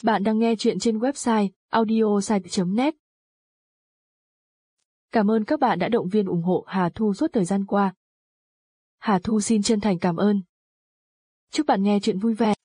Bạn đang nghe chuyện trên website audiosite.net. Cảm ơn các bạn đã động viên ủng hộ Hà Thu suốt thời gian qua. Hà Thu xin chân thành cảm ơn. Chúc bạn nghe chuyện vui vẻ.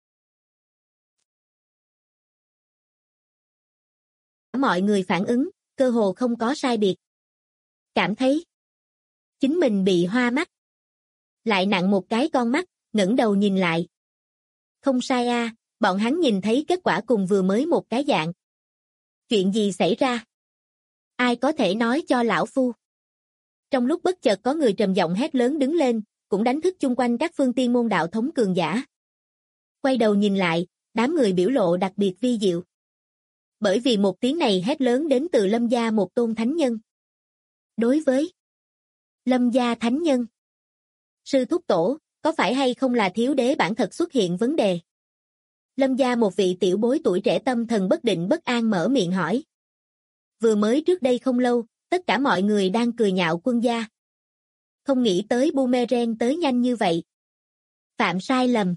Mọi người phản ứng, cơ hồ không có sai biệt. Cảm thấy chính mình bị hoa mắt. Lại nặng một cái con mắt, ngẩng đầu nhìn lại. Không sai a, bọn hắn nhìn thấy kết quả cùng vừa mới một cái dạng. Chuyện gì xảy ra? Ai có thể nói cho lão phu? Trong lúc bất chợt có người trầm giọng hét lớn đứng lên, cũng đánh thức chung quanh các phương tiên môn đạo thống cường giả. Quay đầu nhìn lại, đám người biểu lộ đặc biệt vi diệu. Bởi vì một tiếng này hét lớn đến từ Lâm gia một tôn thánh nhân. Đối với Lâm gia thánh nhân, sư thúc tổ, có phải hay không là thiếu đế bản thật xuất hiện vấn đề? Lâm gia một vị tiểu bối tuổi trẻ tâm thần bất định bất an mở miệng hỏi. Vừa mới trước đây không lâu, tất cả mọi người đang cười nhạo quân gia. Không nghĩ tới boomerang tới nhanh như vậy. Phạm sai lầm.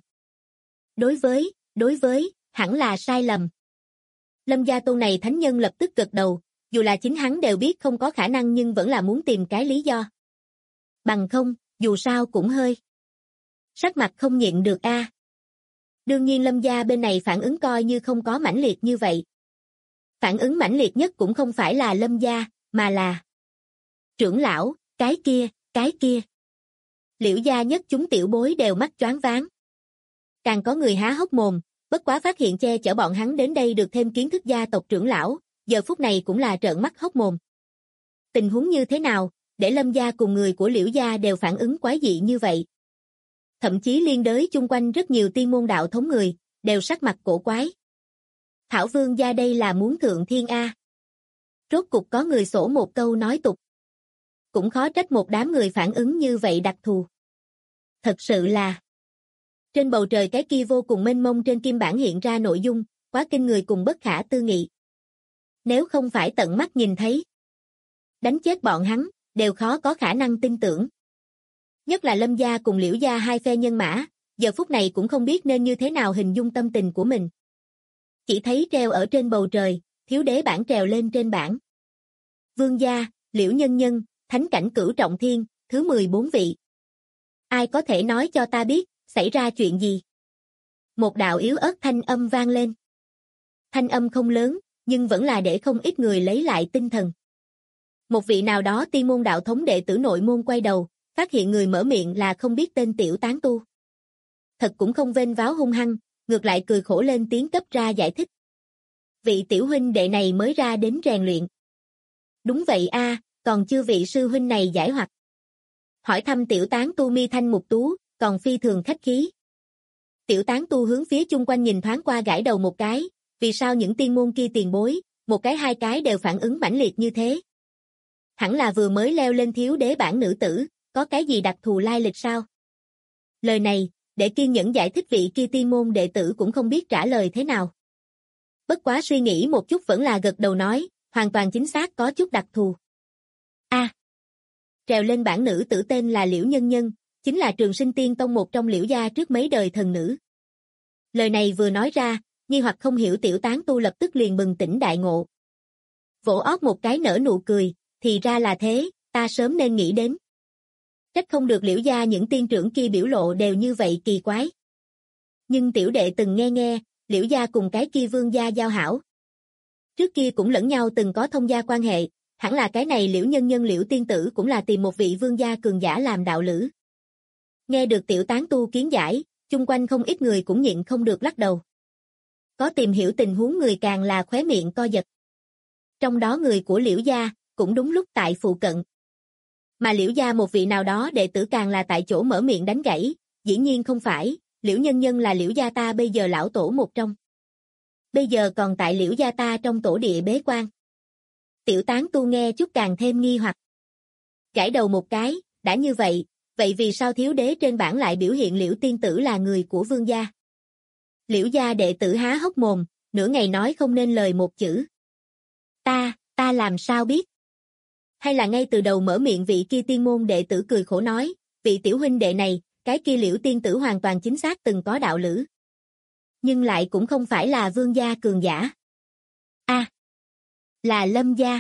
Đối với, hẳn là sai lầm. Lâm gia tôn này thánh nhân lập tức gật đầu, dù là chính hắn đều biết không có khả năng nhưng vẫn là muốn tìm cái lý do. Bằng không, dù sao cũng hơi. Sắc mặt không nhịn được a. Đương nhiên Lâm gia bên này phản ứng coi như không có mãnh liệt như vậy. Phản ứng mãnh liệt nhất cũng không phải là Lâm gia, mà là trưởng lão, cái kia. Liễu gia nhất chúng tiểu bối đều mắt choáng váng. Càng có người há hốc mồm, bất quá phát hiện che chở bọn hắn đến đây được thêm kiến thức gia tộc trưởng lão, giờ phút này cũng là trợn mắt hốc mồm. Tình huống như thế nào, để Lâm gia cùng người của Liễu gia đều phản ứng quái dị như vậy? Thậm chí liên đới chung quanh rất nhiều tiên môn đạo thống người, đều sắc mặt cổ quái. Thảo Vương gia đây là muốn thượng thiên A. Rốt cục có người sổ một câu nói tục. Cũng khó trách một đám người phản ứng như vậy đặc thù. Thật sự là trên bầu trời cái kia vô cùng mênh mông trên kim bản hiện ra nội dung, quá kinh người cùng bất khả tư nghị. Nếu không phải tận mắt nhìn thấy, đánh chết bọn hắn, đều khó có khả năng tin tưởng. Nhất là Lâm gia cùng Liễu gia hai phe nhân mã, giờ phút này cũng không biết nên như thế nào hình dung tâm tình của mình. Chỉ thấy treo ở trên bầu trời, thiếu đế bản trèo lên trên bảng. Vương gia, Liễu nhân nhân, thánh cảnh cửu trọng thiên, thứ 14 vị. Ai có thể nói cho ta biết, xảy ra chuyện gì? Một đạo yếu ớt thanh âm vang lên. Thanh âm không lớn, nhưng vẫn là để không ít người lấy lại tinh thần. Một vị nào đó tiên môn đạo thống đệ tử nội môn quay đầu, phát hiện người mở miệng là không biết tên tiểu tán tu. Thật cũng không vênh váo hung hăng, ngược lại cười khổ lên tiếng cấp ra giải thích. Vị tiểu huynh đệ này mới ra đến rèn luyện. Đúng vậy a, còn chưa vị sư huynh này giải hoặc. Hỏi thăm tiểu tán tu mi thanh mục tú, còn phi thường khách khí. Tiểu tán tu hướng phía chung quanh nhìn thoáng qua gãi đầu một cái, vì sao những tiên môn kia tiền bối, một cái hai cái đều phản ứng mãnh liệt như thế? Hẳn là vừa mới leo lên thiếu đế bản nữ tử, có cái gì đặc thù lai lịch sao? Lời này, để kiên nhẫn giải thích vị kia tiên môn đệ tử cũng không biết trả lời thế nào. Bất quá suy nghĩ một chút vẫn là gật đầu nói, hoàn toàn chính xác có chút đặc thù. Trèo lên bản nữ tử tên là Liễu Nhân Nhân, chính là Trường Sinh Tiên Tông một trong Liễu gia trước mấy đời thần nữ. Lời này vừa nói ra, nghi hoặc không hiểu tiểu tán tu lập tức liền bừng tỉnh đại ngộ. Vỗ ót một cái nở nụ cười, thì ra là thế, ta sớm nên nghĩ đến. Trách không được Liễu gia những tiên trưởng kia biểu lộ đều như vậy kỳ quái. Nhưng tiểu đệ từng nghe, Liễu gia cùng cái kia Vương gia giao hảo. Trước kia cũng lẫn nhau từng có thông gia quan hệ, hẳn là cái này Liễu nhân nhân Liễu tiên tử cũng là tìm một vị vương gia cường giả làm đạo lữ. Nghe được tiểu tán tu kiến giải, chung quanh không ít người cũng nhịn không được lắc đầu. Có tìm hiểu tình huống người càng là khóe miệng co giật. Trong đó người của Liễu gia, cũng đúng lúc tại phụ cận. Mà Liễu gia một vị nào đó đệ tử càng là tại chỗ mở miệng đánh gãy, dĩ nhiên không phải, Liễu nhân nhân là Liễu gia ta bây giờ lão tổ một trong. Bây giờ còn tại Liễu gia ta trong tổ địa bế quan. Tiểu tán tu nghe chút càng thêm nghi hoặc. Gãi đầu một cái, đã như vậy, vậy vì sao thiếu đế trên bảng lại biểu hiện Liễu tiên tử là người của vương gia? Liễu gia đệ tử há hốc mồm, nửa ngày nói không nên lời một chữ. Ta làm sao biết? Hay là ngay từ đầu mở miệng vị kia tiên môn đệ tử cười khổ nói, vị tiểu huynh đệ này, cái kia Liễu tiên tử hoàn toàn chính xác từng có đạo lữ. Nhưng lại cũng không phải là Vương gia cường giả. Là Lâm gia.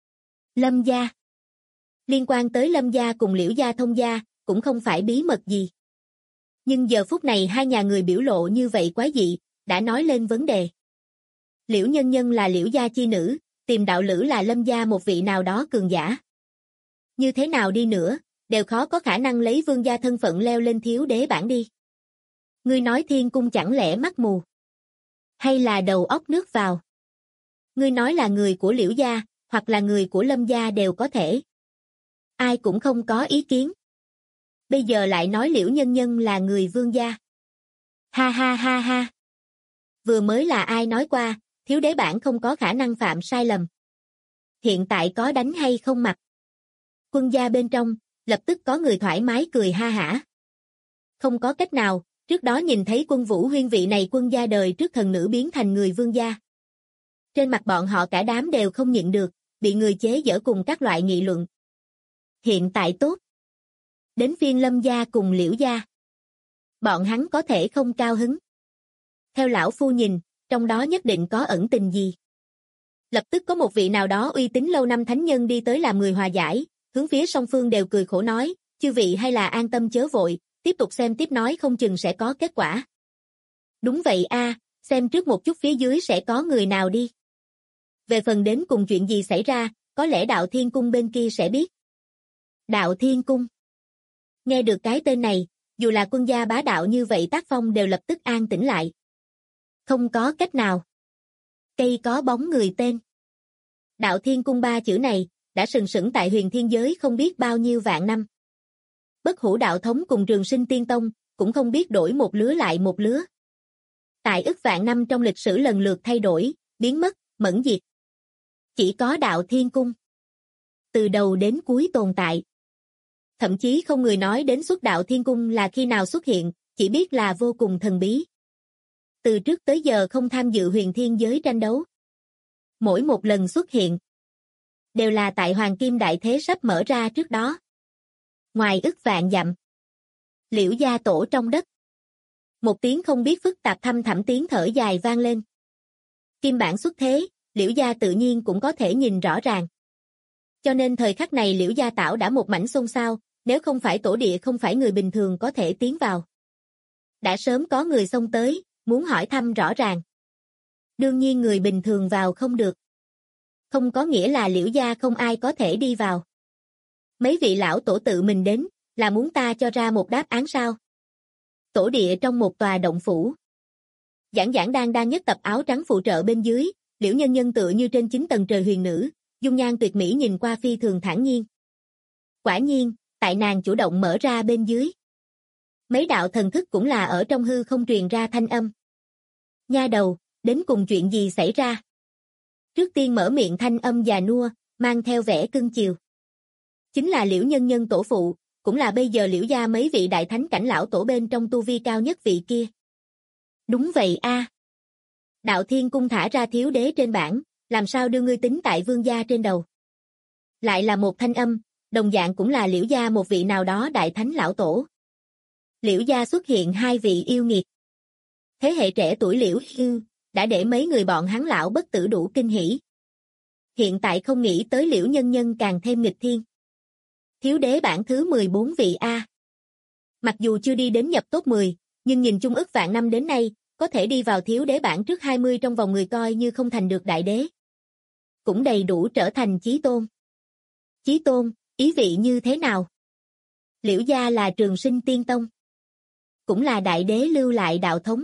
Lâm gia. Liên quan tới Lâm gia cùng Liễu gia Thông gia, cũng không phải bí mật gì. Nhưng giờ phút này hai nhà người biểu lộ như vậy quái dị, đã nói lên vấn đề. Liễu Nhân Nhân là Liễu gia chi nữ, tìm đạo lữ là Lâm gia một vị nào đó cường giả. Như thế nào đi nữa, đều khó có khả năng lấy Vương gia thân phận leo lên thiếu đế bảng đi. Ngươi nói Thiên Cung chẳng lẽ mắt mù? Hay là đầu óc nước vào? Ngươi nói là người của Liễu gia, hoặc là người của Lâm gia đều có thể. Ai cũng không có ý kiến. Bây giờ lại nói Liễu Nhân Nhân là người Vương gia. Ha ha ha ha. Vừa mới là ai nói qua, thiếu đế bảng không có khả năng phạm sai lầm. Hiện tại có đánh hay không mặc? Quân gia bên trong, lập tức có người thoải mái cười ha hả. Không có cách nào, trước đó nhìn thấy Quân Vũ Huyên vị này quân gia đời trước thần nữ biến thành người Vương gia. Trên mặt bọn họ cả đám đều không nhịn được, bị người chế giễu cùng các loại nghị luận. Hiện tại tốt. Đến phiên Lâm gia cùng Liễu gia. Bọn hắn có thể không cao hứng. Theo lão phu nhìn, trong đó nhất định có ẩn tình gì. Lập tức có một vị nào đó uy tín lâu năm thánh nhân đi tới làm người hòa giải, hướng phía song phương đều cười khổ nói, chư vị hay là an tâm chớ vội, tiếp tục xem tiếp nói không chừng sẽ có kết quả. Đúng vậy a, xem trước một chút phía dưới sẽ có người nào đi. Về phần đến cùng chuyện gì xảy ra, có lẽ Đạo Thiên Cung bên kia sẽ biết. Đạo Thiên Cung. Nghe được cái tên này, dù là quân gia bá đạo như vậy tác phong đều lập tức an tĩnh lại. Không có cách nào. Cây có bóng người tên. Đạo Thiên Cung ba chữ này, đã sừng sững tại huyền thiên giới không biết bao nhiêu vạn năm. Bất Hủ Đạo Thống cùng Trường Sinh Tiên Tông, cũng không biết đổi một lứa lại một lứa. Tại ức vạn năm trong lịch sử lần lượt thay đổi, biến mất, mẫn diệt. Chỉ có Đạo Thiên Cung. Từ đầu đến cuối tồn tại. Thậm chí không người nói đến xuất Đạo Thiên Cung là khi nào xuất hiện, chỉ biết là vô cùng thần bí. Từ trước tới giờ không tham dự huyền thiên giới tranh đấu. Mỗi một lần xuất hiện, đều là tại Hoàng Kim Đại Thế sắp mở ra trước đó. Ngoài ức vạn dặm, Liễu gia tổ trong đất. Một tiếng không biết phức tạp thâm thẳm tiếng thở dài vang lên. Kim bản xuất thế, Liễu gia tự nhiên cũng có thể nhìn rõ ràng. Cho nên thời khắc này Liễu gia tảo đã một mảnh xôn xao, nếu không phải tổ địa không phải người bình thường có thể tiến vào. Đã sớm có người xông tới, muốn hỏi thăm rõ ràng. Đương nhiên người bình thường vào không được. Không có nghĩa là Liễu gia không ai có thể đi vào. Mấy vị lão tổ tự mình đến, là muốn ta cho ra một đáp án sao? Tổ địa trong một tòa động phủ. Giảng giảng đang nhất tập áo trắng phụ trợ bên dưới, Liễu Nhân Nhân tựa như trên 9 tầng trời huyền nữ, dung nhan tuyệt mỹ nhìn qua phi thường thản nhiên. Quả nhiên, tại nàng chủ động mở ra bên dưới. Mấy đạo thần thức cũng là ở trong hư không truyền ra thanh âm. Nha đầu, đến cùng chuyện gì xảy ra? Trước tiên mở miệng thanh âm già nua, mang theo vẻ cưng chiều. Chính là Liễu Nhân Nhân tổ phụ, cũng là bây giờ Liễu gia mấy vị đại thánh cảnh lão tổ bên trong tu vi cao nhất vị kia. Đúng vậy a. Đạo Thiên Cung thả ra thiếu đế trên bảng, làm sao đưa ngươi tính tại Vương gia trên đầu? Lại là một thanh âm, đồng dạng cũng là Liễu gia một vị nào đó đại thánh lão tổ. Liễu gia xuất hiện hai vị yêu nghiệt. Thế hệ trẻ tuổi Liễu Hưu, đã để mấy người bọn hắn lão bất tử đủ kinh hỉ. Hiện tại không nghĩ tới Liễu Nhân Nhân càng thêm nghịch thiên. Thiếu đế bảng thứ 14 vị A. Mặc dù chưa đi đến nhập top 10, nhưng nhìn chung ức vạn năm đến nay, có thể đi vào thiếu đế bảng trước 20 trong vòng người coi như không thành được đại đế. Cũng đầy đủ trở thành chí tôn. Chí tôn, ý vị như thế nào? Liễu gia là Trường Sinh Tiên Tông. Cũng là đại đế lưu lại đạo thống.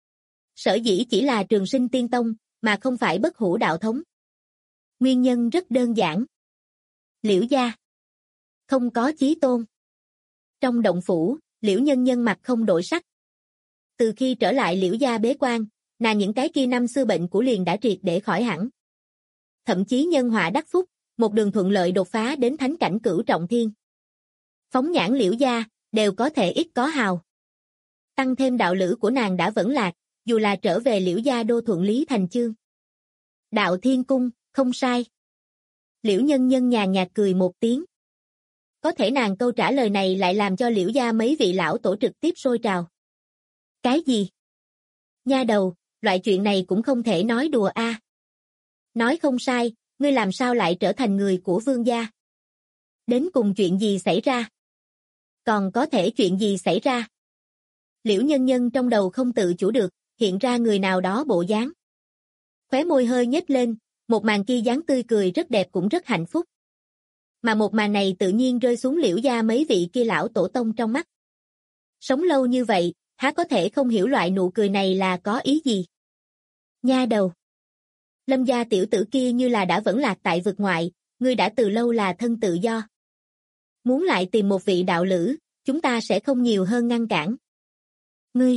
Sở dĩ chỉ là Trường Sinh Tiên Tông, mà không phải Bất Hủ Đạo Thống. Nguyên nhân rất đơn giản. Liễu gia không có chí tôn. Trong động phủ, Liễu Nhân Nhân mặt không đổi sắc. Từ khi trở lại Liễu gia bế quan, nàng những cái kia năm xưa bệnh của liền đã triệt để khỏi hẳn. Thậm chí nhân họa đắc phúc, một đường thuận lợi đột phá đến thánh cảnh cửu trọng thiên. Phóng nhãn Liễu gia, đều có thể ít có hào. Tăng thêm đạo lữ của nàng đã vẫn lạc, dù là trở về Liễu gia đô thuận lý thành chương. Đạo Thiên Cung, không sai. Liễu Nhân Nhân nhàn nhạt cười một tiếng. Có thể nàng câu trả lời này lại làm cho Liễu gia mấy vị lão tổ trực tiếp sôi trào. Cái gì? Nha đầu, loại chuyện này cũng không thể nói đùa a. Nói không sai, ngươi làm sao lại trở thành người của Vương gia? Đến cùng chuyện gì xảy ra? Còn có thể chuyện gì xảy ra? Liễu Nhân Nhân trong đầu không tự chủ được, hiện ra người nào đó bộ dáng. Khóe môi hơi nhếch lên, một màn kia dáng tươi cười rất đẹp cũng rất hạnh phúc. Mà một màn này tự nhiên rơi xuống Liễu gia mấy vị kia lão tổ tông trong mắt. Sống lâu như vậy, há có thể không hiểu loại nụ cười này là có ý gì? Nha đầu. Lâm gia tiểu tử kia như là đã vẫn lạc tại vực ngoại, ngươi đã từ lâu là thân tự do. Muốn lại tìm một vị đạo lữ, chúng ta sẽ không nhiều hơn ngăn cản. Ngươi,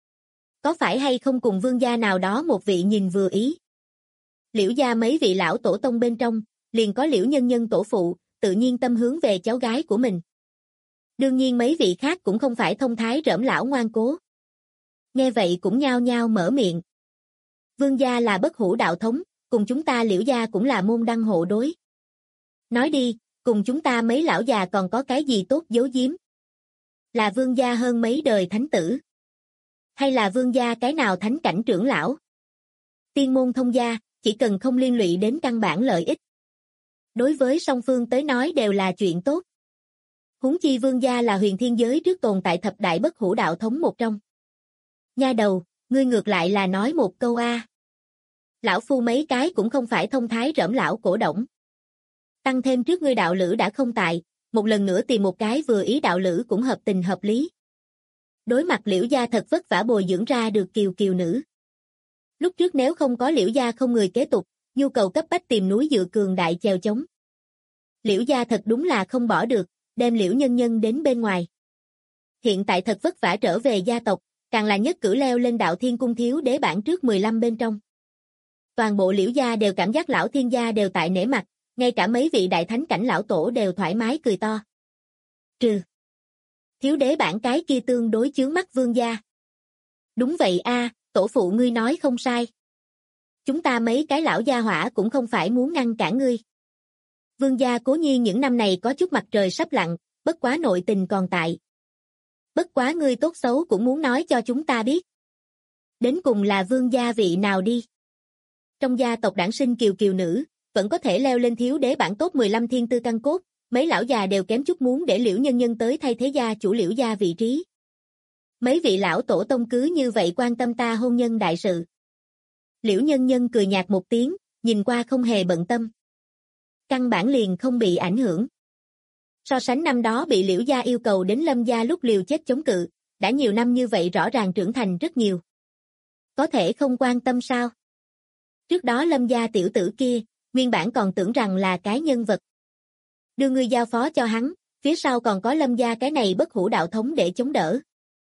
có phải hay không cùng vương gia nào đó một vị nhìn vừa ý? Liễu gia mấy vị lão tổ tông bên trong, liền có Liễu Nhân Nhân tổ phụ, tự nhiên tâm hướng về cháu gái của mình. Đương nhiên mấy vị khác cũng không phải thông thái rỡm lão ngoan cố. Nghe vậy cũng nhao nhao mở miệng. Vương gia là bất hủ đạo thống, cùng chúng ta Liễu gia cũng là môn đăng hộ đối. Nói đi, cùng chúng ta mấy lão già còn có cái gì tốt giấu giếm? Là vương gia hơn mấy đời thánh tử? Hay là vương gia cái nào thánh cảnh trưởng lão? Tiên môn thông gia, chỉ cần không liên lụy đến căn bản lợi ích. Đối với song phương tới nói đều là chuyện tốt. Huống chi vương gia là huyền thiên giới trước tồn tại thập đại bất hủ đạo thống một trong. Nha đầu, ngươi ngược lại là nói một câu a. Lão phu mấy cái cũng không phải thông thái rỡm lão cổ động. Tăng thêm trước ngươi đạo lữ đã không tại, một lần nữa tìm một cái vừa ý đạo lữ cũng hợp tình hợp lý. Đối mặt Liễu gia thật vất vả bồi dưỡng ra được kiều kiều nữ. Lúc trước nếu không có Liễu gia không người kế tục, nhu cầu cấp bách tìm núi dựa cường đại chèo chống. Liễu gia thật đúng là không bỏ được, đem Liễu Nhân Nhân đến bên ngoài. Hiện tại thật vất vả trở về gia tộc, càng là nhất cử leo lên đạo thiên cung thiếu đế bảng trước 15 bên trong. Toàn bộ Liễu gia đều cảm giác lão thiên gia đều tại nể mặt, ngay cả mấy vị đại thánh cảnh lão tổ đều thoải mái cười to. Trừ thiếu đế bảng cái kia tương đối chướng mắt vương gia. Đúng vậy a, tổ phụ ngươi nói không sai. Chúng ta mấy cái lão gia hỏa cũng không phải muốn ngăn cản ngươi. Vương gia cố nhiên những năm này có chút mặt trời sắp lặn, bất quá nội tình còn tại. Bất quá ngươi tốt xấu cũng muốn nói cho chúng ta biết. Đến cùng là vương gia vị nào đi? Trong gia tộc đản sinh kiều kiều nữ, vẫn có thể leo lên thiếu đế bảng top 15 thiên tư căn cốt, mấy lão già đều kém chút muốn để Liễu Nhân Nhân tới thay thế gia chủ Liễu gia vị trí. Mấy vị lão tổ tông cứ như vậy quan tâm ta hôn nhân đại sự. Liễu Nhân Nhân cười nhạt một tiếng, nhìn qua không hề bận tâm. Căn bản liền không bị ảnh hưởng. So sánh năm đó bị Liễu gia yêu cầu đến Lâm gia lúc liều chết chống cự, đã nhiều năm như vậy rõ ràng trưởng thành rất nhiều. Có thể không quan tâm sao? Trước đó Lâm gia tiểu tử kia, nguyên bản còn tưởng rằng là cái nhân vật. Đưa ngươi giao phó cho hắn, phía sau còn có Lâm gia cái này bất hủ đạo thống để chống đỡ.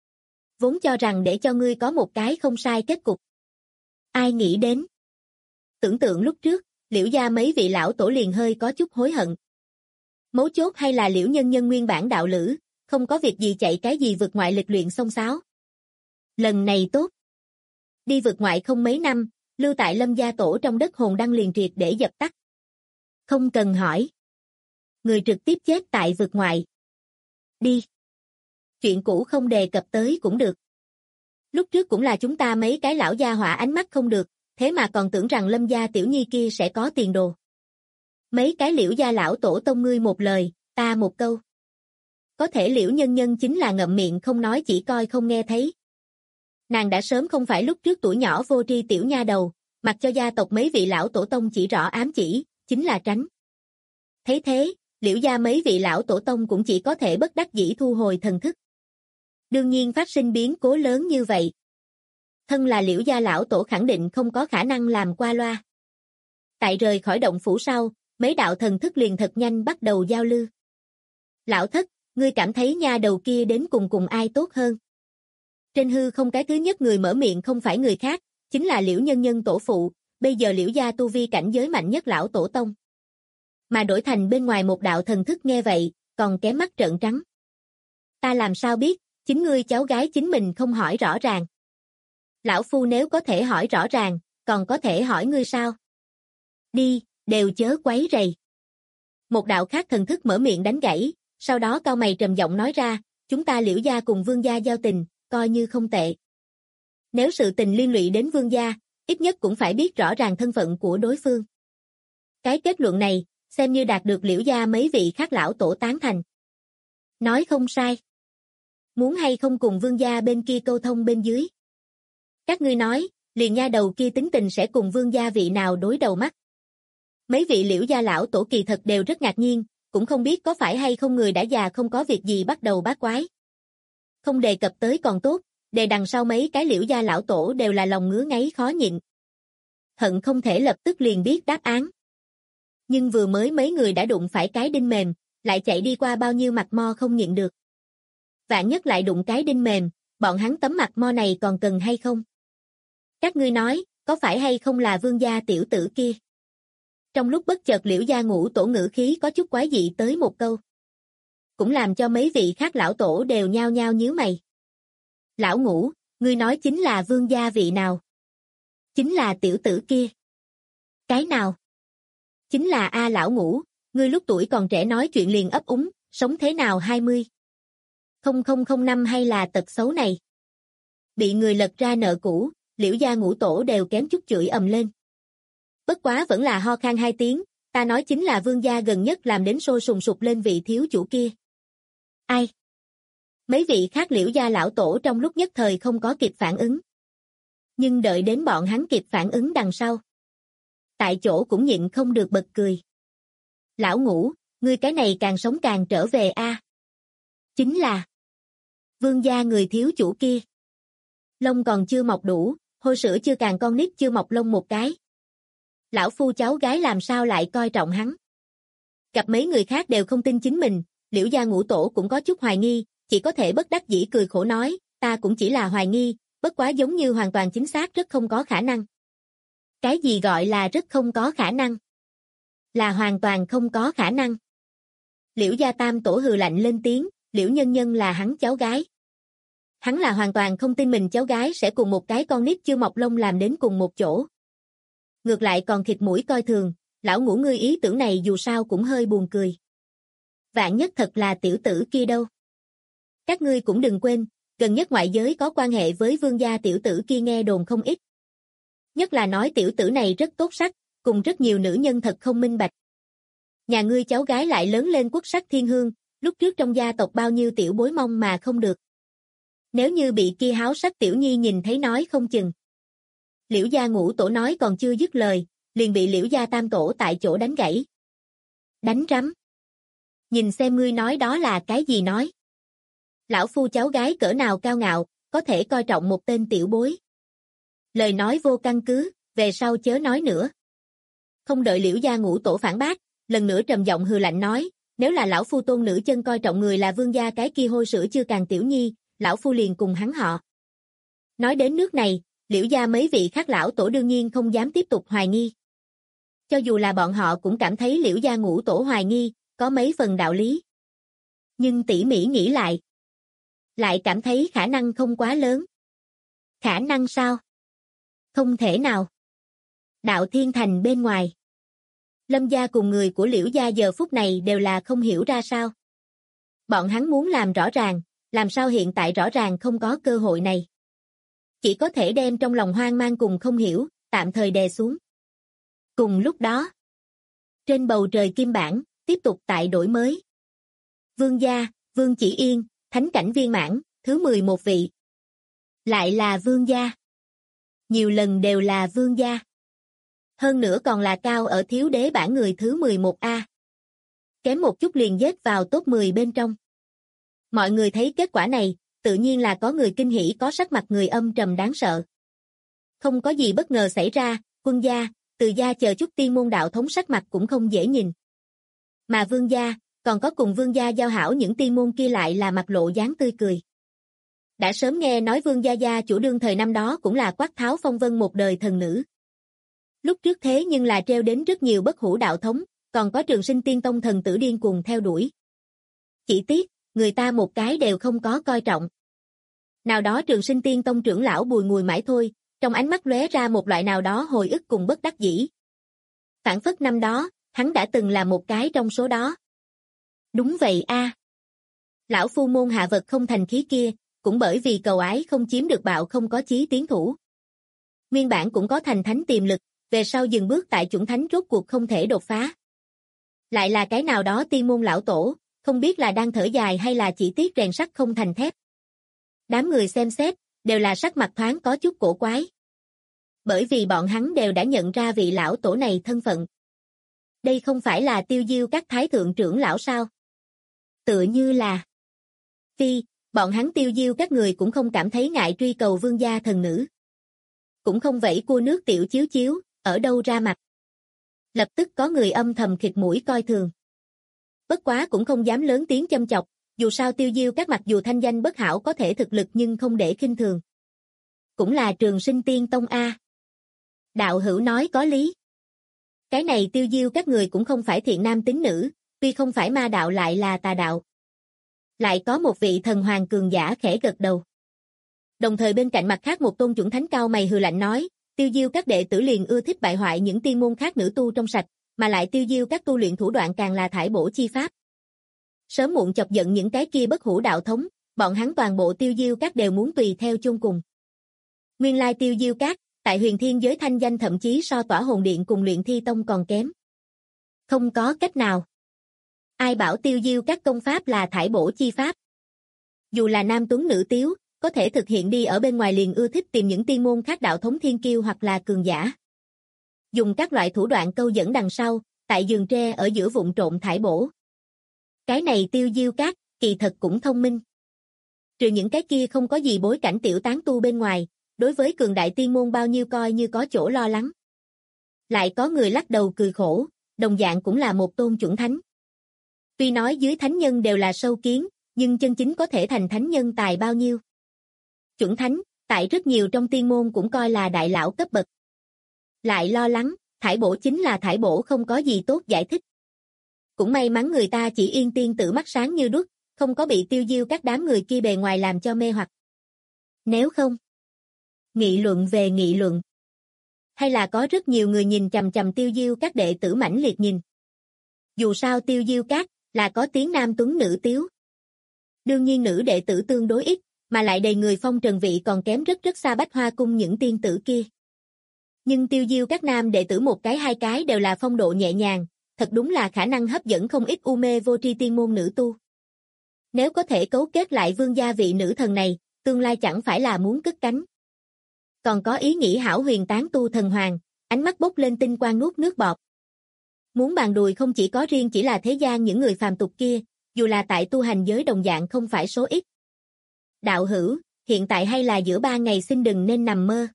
Vốn cho rằng để cho ngươi có một cái không sai kết cục. Ai nghĩ đến? Tưởng tượng lúc trước, Liễu gia mấy vị lão tổ liền hơi có chút hối hận. Mấu chốt hay là Liễu Nhân Nhân nguyên bản đạo lữ, không có việc gì chạy cái gì vượt ngoại lịch luyện xông xáo. Lần này tốt. Đi vượt ngoại không mấy năm, lưu tại Lâm gia tổ trong đất hồn đăng liền triệt để dập tắt. Không cần hỏi. Người trực tiếp chết tại vượt ngoại. Đi. Chuyện cũ không đề cập tới cũng được. Lúc trước cũng là chúng ta mấy cái lão gia hỏa ánh mắt không được, thế mà còn tưởng rằng Lâm gia tiểu nhi kia sẽ có tiền đồ. Mấy cái Liễu gia lão tổ tông ngươi một lời, ta một câu. Có thể Liễu Nhân Nhân chính là ngậm miệng không nói chỉ coi không nghe thấy. Nàng đã sớm không phải lúc trước tuổi nhỏ vô tri tiểu nha đầu, mặc cho gia tộc mấy vị lão tổ tông chỉ rõ ám chỉ, chính là tránh. Thấy thế, Liễu gia mấy vị lão tổ tông cũng chỉ có thể bất đắc dĩ thu hồi thần thức. Đương nhiên phát sinh biến cố lớn như vậy. Thân là Liễu gia lão tổ khẳng định không có khả năng làm qua loa. Tại rời khỏi động phủ sau, mấy đạo thần thức liền thật nhanh bắt đầu giao lưu. Lão thất, ngươi cảm thấy nha đầu kia đến cùng ai tốt hơn? Trên hư không cái thứ nhất người mở miệng không phải người khác, chính là Liễu Nhân Nhân tổ phụ, bây giờ Liễu gia tu vi cảnh giới mạnh nhất lão tổ tông. Mà đổi thành bên ngoài một đạo thần thức nghe vậy, còn kém mắt trợn trắng. Ta làm sao biết, chính ngươi cháu gái chính mình không hỏi rõ ràng. Lão phu nếu có thể hỏi rõ ràng, còn có thể hỏi ngươi sao? Đi, đều chớ quấy rầy. Một đạo khác thần thức mở miệng đánh gãy, sau đó cau mày trầm giọng nói ra, chúng ta Liễu gia cùng Vương gia giao tình, coi như không tệ. Nếu sự tình liên lụy đến vương gia, ít nhất cũng phải biết rõ ràng thân phận của đối phương. Cái kết luận này, xem như đạt được Liễu gia mấy vị khác lão tổ tán thành. Nói không sai. Muốn hay không cùng vương gia bên kia câu thông bên dưới. Các ngươi nói, liền nha đầu kia tính tình sẽ cùng vương gia vị nào đối đầu mắt. Mấy vị Liễu gia lão tổ kỳ thật đều rất ngạc nhiên, cũng không biết có phải hay không người đã già không có việc gì bắt đầu bát quái. Không đề cập tới còn tốt, đề đằng sau mấy cái Liễu gia lão tổ đều là lòng ngứa ngáy khó nhịn. Hận không thể lập tức liền biết đáp án. Nhưng vừa mới mấy người đã đụng phải cái đinh mềm, lại chạy đi qua bao nhiêu mặt mo không nhịn được. Vạn nhất lại đụng cái đinh mềm, bọn hắn tấm mặt mo này còn cần hay không? Các ngươi nói, có phải hay không là vương gia tiểu tử kia? Trong lúc bất chợt Liễu gia ngũ tổ ngữ khí có chút quái dị tới một câu. Cũng làm cho mấy vị khác lão tổ đều nhao nhao nhíu mày. Lão Ngũ, ngươi nói chính là vương gia vị nào? Chính là tiểu tử kia. Cái nào? Chính là A Lão Ngũ, ngươi lúc tuổi còn trẻ nói chuyện liền ấp úng, sống thế nào 20? 0005 hay là tật xấu này? Bị người lật ra nợ cũ, Liễu gia ngũ tổ đều kém chút chửi ầm lên. Bất quá vẫn là ho khan 2 tiếng, ta nói chính là vương gia gần nhất làm đến sôi sùng sục lên vị thiếu chủ kia. Ai? Mấy vị khác Liễu gia lão tổ trong lúc nhất thời không có kịp phản ứng. Nhưng đợi đến bọn hắn kịp phản ứng đằng sau. Tại chỗ cũng nhịn không được bật cười. Lão Ngũ, ngươi cái này càng sống càng trở về a. Chính là vương gia người thiếu chủ kia. Lông còn chưa mọc đủ, hôi sữa chưa càng con nít chưa mọc lông một cái. Lão phu cháu gái làm sao lại coi trọng hắn. Gặp mấy người khác đều không tin chính mình, Liễu gia ngũ tổ cũng có chút hoài nghi, chỉ có thể bất đắc dĩ cười khổ nói, ta cũng chỉ là hoài nghi, bất quá giống như hoàn toàn chính xác rất không có khả năng. Cái gì gọi là rất không có khả năng? Là hoàn toàn không có khả năng. Liễu gia tam tổ hừ lạnh lên tiếng, Liễu nhân nhân là hắn cháu gái. Hắn là hoàn toàn không tin mình cháu gái sẽ cùng một cái con nít chưa mọc lông làm đến cùng một chỗ. Ngược lại còn khịt mũi coi thường, lão Ngũ ngươi ý tưởng này dù sao cũng hơi buồn cười. Vạn nhất thật là tiểu tử kia đâu. Các ngươi cũng đừng quên, gần nhất ngoại giới có quan hệ với vương gia tiểu tử kia nghe đồn không ít. Nhất là nói tiểu tử này rất tốt sắc, cùng rất nhiều nữ nhân thật không minh bạch. Nhà ngươi cháu gái lại lớn lên quốc sắc thiên hương, lúc trước trong gia tộc bao nhiêu tiểu bối mong mà không được. Nếu như bị kia háo sắc tiểu nhi nhìn thấy nói không chừng. Liễu gia ngũ tổ nói còn chưa dứt lời, liền bị Liễu gia tam tổ tại chỗ đánh gãy. Đánh rắm. Nhìn xem ngươi nói đó là cái gì nói. Lão phu cháu gái cỡ nào cao ngạo, có thể coi trọng một tên tiểu bối. Lời nói vô căn cứ, về sau chớ nói nữa. Không đợi Liễu gia ngũ tổ phản bác, lần nữa trầm giọng hừ lạnh nói, nếu là lão phu tôn nữ chân coi trọng người là vương gia cái kia hôi sữa chưa càng tiểu nhi, lão phu liền cùng hắn họ. Nói đến nước này, Liễu gia mấy vị khác lão tổ đương nhiên không dám tiếp tục hoài nghi. Cho dù là bọn họ cũng cảm thấy Liễu gia ngũ tổ hoài nghi, có mấy phần đạo lý. Nhưng tỉ mỉ nghĩ lại cảm thấy khả năng không quá lớn. Khả năng sao? Không thể nào. Đạo Thiên Thành bên ngoài. Lâm gia cùng người của Liễu gia giờ phút này đều là không hiểu ra sao. Bọn hắn muốn làm rõ ràng, làm sao hiện tại rõ ràng không có cơ hội này. Chỉ có thể đem trong lòng hoang mang cùng không hiểu, tạm thời đè xuống. Cùng lúc đó, trên bầu trời kim bản, tiếp tục tại đổi mới. Vương gia, Vương Chỉ Yên, thánh cảnh viên mãn, thứ 11 vị. Lại là vương gia. Nhiều lần đều là vương gia. Hơn nữa còn là cao ở thiếu đế bản người thứ 11A. Kém một chút liền dết vào top 10 bên trong. Mọi người thấy kết quả này, tự nhiên là có người kinh hỉ có sắc mặt người âm trầm đáng sợ. Không có gì bất ngờ xảy ra, quân gia, từ gia chờ chút tiên môn đạo thống sắc mặt cũng không dễ nhìn. Mà vương gia, còn có cùng vương gia giao hảo những tiên môn kia lại là mặt lộ dáng tươi cười. Đã sớm nghe nói vương gia chủ đương thời năm đó cũng là Quát Tháo Phong Vân một đời thần nữ. Lúc trước thế nhưng là treo đến rất nhiều bất hủ đạo thống, còn có Trường Sinh Tiên Tông thần tử điên cuồng theo đuổi. Chỉ tiếc, người ta một cái đều không có coi trọng. Nào đó Trường Sinh Tiên Tông trưởng lão bùi ngùi mãi thôi, trong ánh mắt lóe ra một loại nào đó hồi ức cùng bất đắc dĩ. Phản phất năm đó, hắn đã từng là một cái trong số đó. Đúng vậy a. Lão phu môn hạ vật không thành khí kia, cũng bởi vì cầu ái không chiếm được bạo không có chí tiến thủ. Nguyên bản cũng có thành thánh tiềm lực, về sau dừng bước tại chuẩn thánh rốt cuộc không thể đột phá. Lại là cái nào đó tiên môn lão tổ, không biết là đang thở dài hay là chỉ tiếc rèn sắt không thành thép. Đám người xem xét, đều là sắc mặt thoáng có chút cổ quái. Bởi vì bọn hắn đều đã nhận ra vị lão tổ này thân phận. Đây không phải là Tiêu Diêu các thái thượng trưởng lão sao? Tựa như là... Phi, bọn hắn Tiêu Diêu các người cũng không cảm thấy ngại truy cầu vương gia thần nữ. Cũng không vẫy cua nước tiểu chiếu chiếu, ở đâu ra mặt. Lập tức có người âm thầm khịt mũi coi thường. Bất quá cũng không dám lớn tiếng châm chọc, dù sao Tiêu Diêu các mặc dù thanh danh bất hảo có thể thực lực nhưng không để khinh thường. Cũng là Trường Sinh Tiên Tông A. Đạo hữu nói có lý. Cái này Tiêu Diêu các người cũng không phải thiện nam tín nữ, tuy không phải ma đạo lại là tà đạo. Lại có một vị thần hoàng cường giả khẽ gật đầu. Đồng thời bên cạnh mặt khác một tôn chuẩn thánh cao mày hừ lạnh nói, Tiêu Diêu các đệ tử liền ưa thích bại hoại những tiên môn khác nữ tu trong sạch, mà lại Tiêu Diêu các tu luyện thủ đoạn càng là thải bổ chi pháp. Sớm muộn chọc giận những cái kia bất hủ đạo thống, bọn hắn toàn bộ Tiêu Diêu các đều muốn tùy theo chôn cùng. Nguyên lai Tiêu Diêu các, tại huyền thiên giới thanh danh thậm chí so Tỏa Hồn Điện cùng Luyện Thi Tông còn kém. Không có cách nào. Ai bảo Tiêu Diêu các công pháp là thải bổ chi pháp. Dù là nam tuấn nữ tiếu, có thể thực hiện đi ở bên ngoài liền ưa thích tìm những tiên môn khác đạo thống thiên kiêu hoặc là cường giả. Dùng các loại thủ đoạn câu dẫn đằng sau, tại giường tre ở giữa vụn trộn thải bổ. Cái này Tiêu Diêu các, kỳ thật cũng thông minh. Trừ những cái kia không có gì bối cảnh tiểu tán tu bên ngoài, đối với cường đại tiên môn bao nhiêu coi như có chỗ lo lắng. Lại có người lắc đầu cười khổ, đồng dạng cũng là một tôn chuẩn thánh. Tuy nói dưới thánh nhân đều là sâu kiến, nhưng chân chính có thể thành thánh nhân tài bao nhiêu. Chuẩn thánh, tại rất nhiều trong tiên môn cũng coi là đại lão cấp bậc. Lại lo lắng, thải bổ chính là thải bổ không có gì tốt giải thích. Cũng may mắn người ta chỉ yên tiên tử mắt sáng như đuốc, không có bị Tiêu Diêu các đám người kia bề ngoài làm cho mê hoặc. Nếu không, nghị luận về nghị luận. Hay là có rất nhiều người nhìn chằm chằm Tiêu Diêu các đệ tử mãnh liệt nhìn. Dù sao Tiêu Diêu các là có tiếng nam tuấn nữ tiếu. Đương nhiên nữ đệ tử tương đối ít, mà lại đầy người phong trần vị còn kém rất rất xa Bách Hoa cung những tiên tử kia. Nhưng Tiêu Diêu các nam đệ tử một cái hai cái đều là phong độ nhẹ nhàng, thật đúng là khả năng hấp dẫn không ít u mê vô tri tiên môn nữ tu. Nếu có thể cấu kết lại vương gia vị nữ thần này, tương lai chẳng phải là muốn cất cánh. Còn có ý nghĩ hảo huyền tán tu thần hoàng, ánh mắt bốc lên tinh quang nuốt nước bọt. Muốn bàn đùi không chỉ có riêng chỉ là thế gian những người phàm tục kia, dù là tại tu hành giới đồng dạng không phải số ít. Đạo hữu, hiện tại hay là giữa 3 ngày xin đừng nên nằm mơ.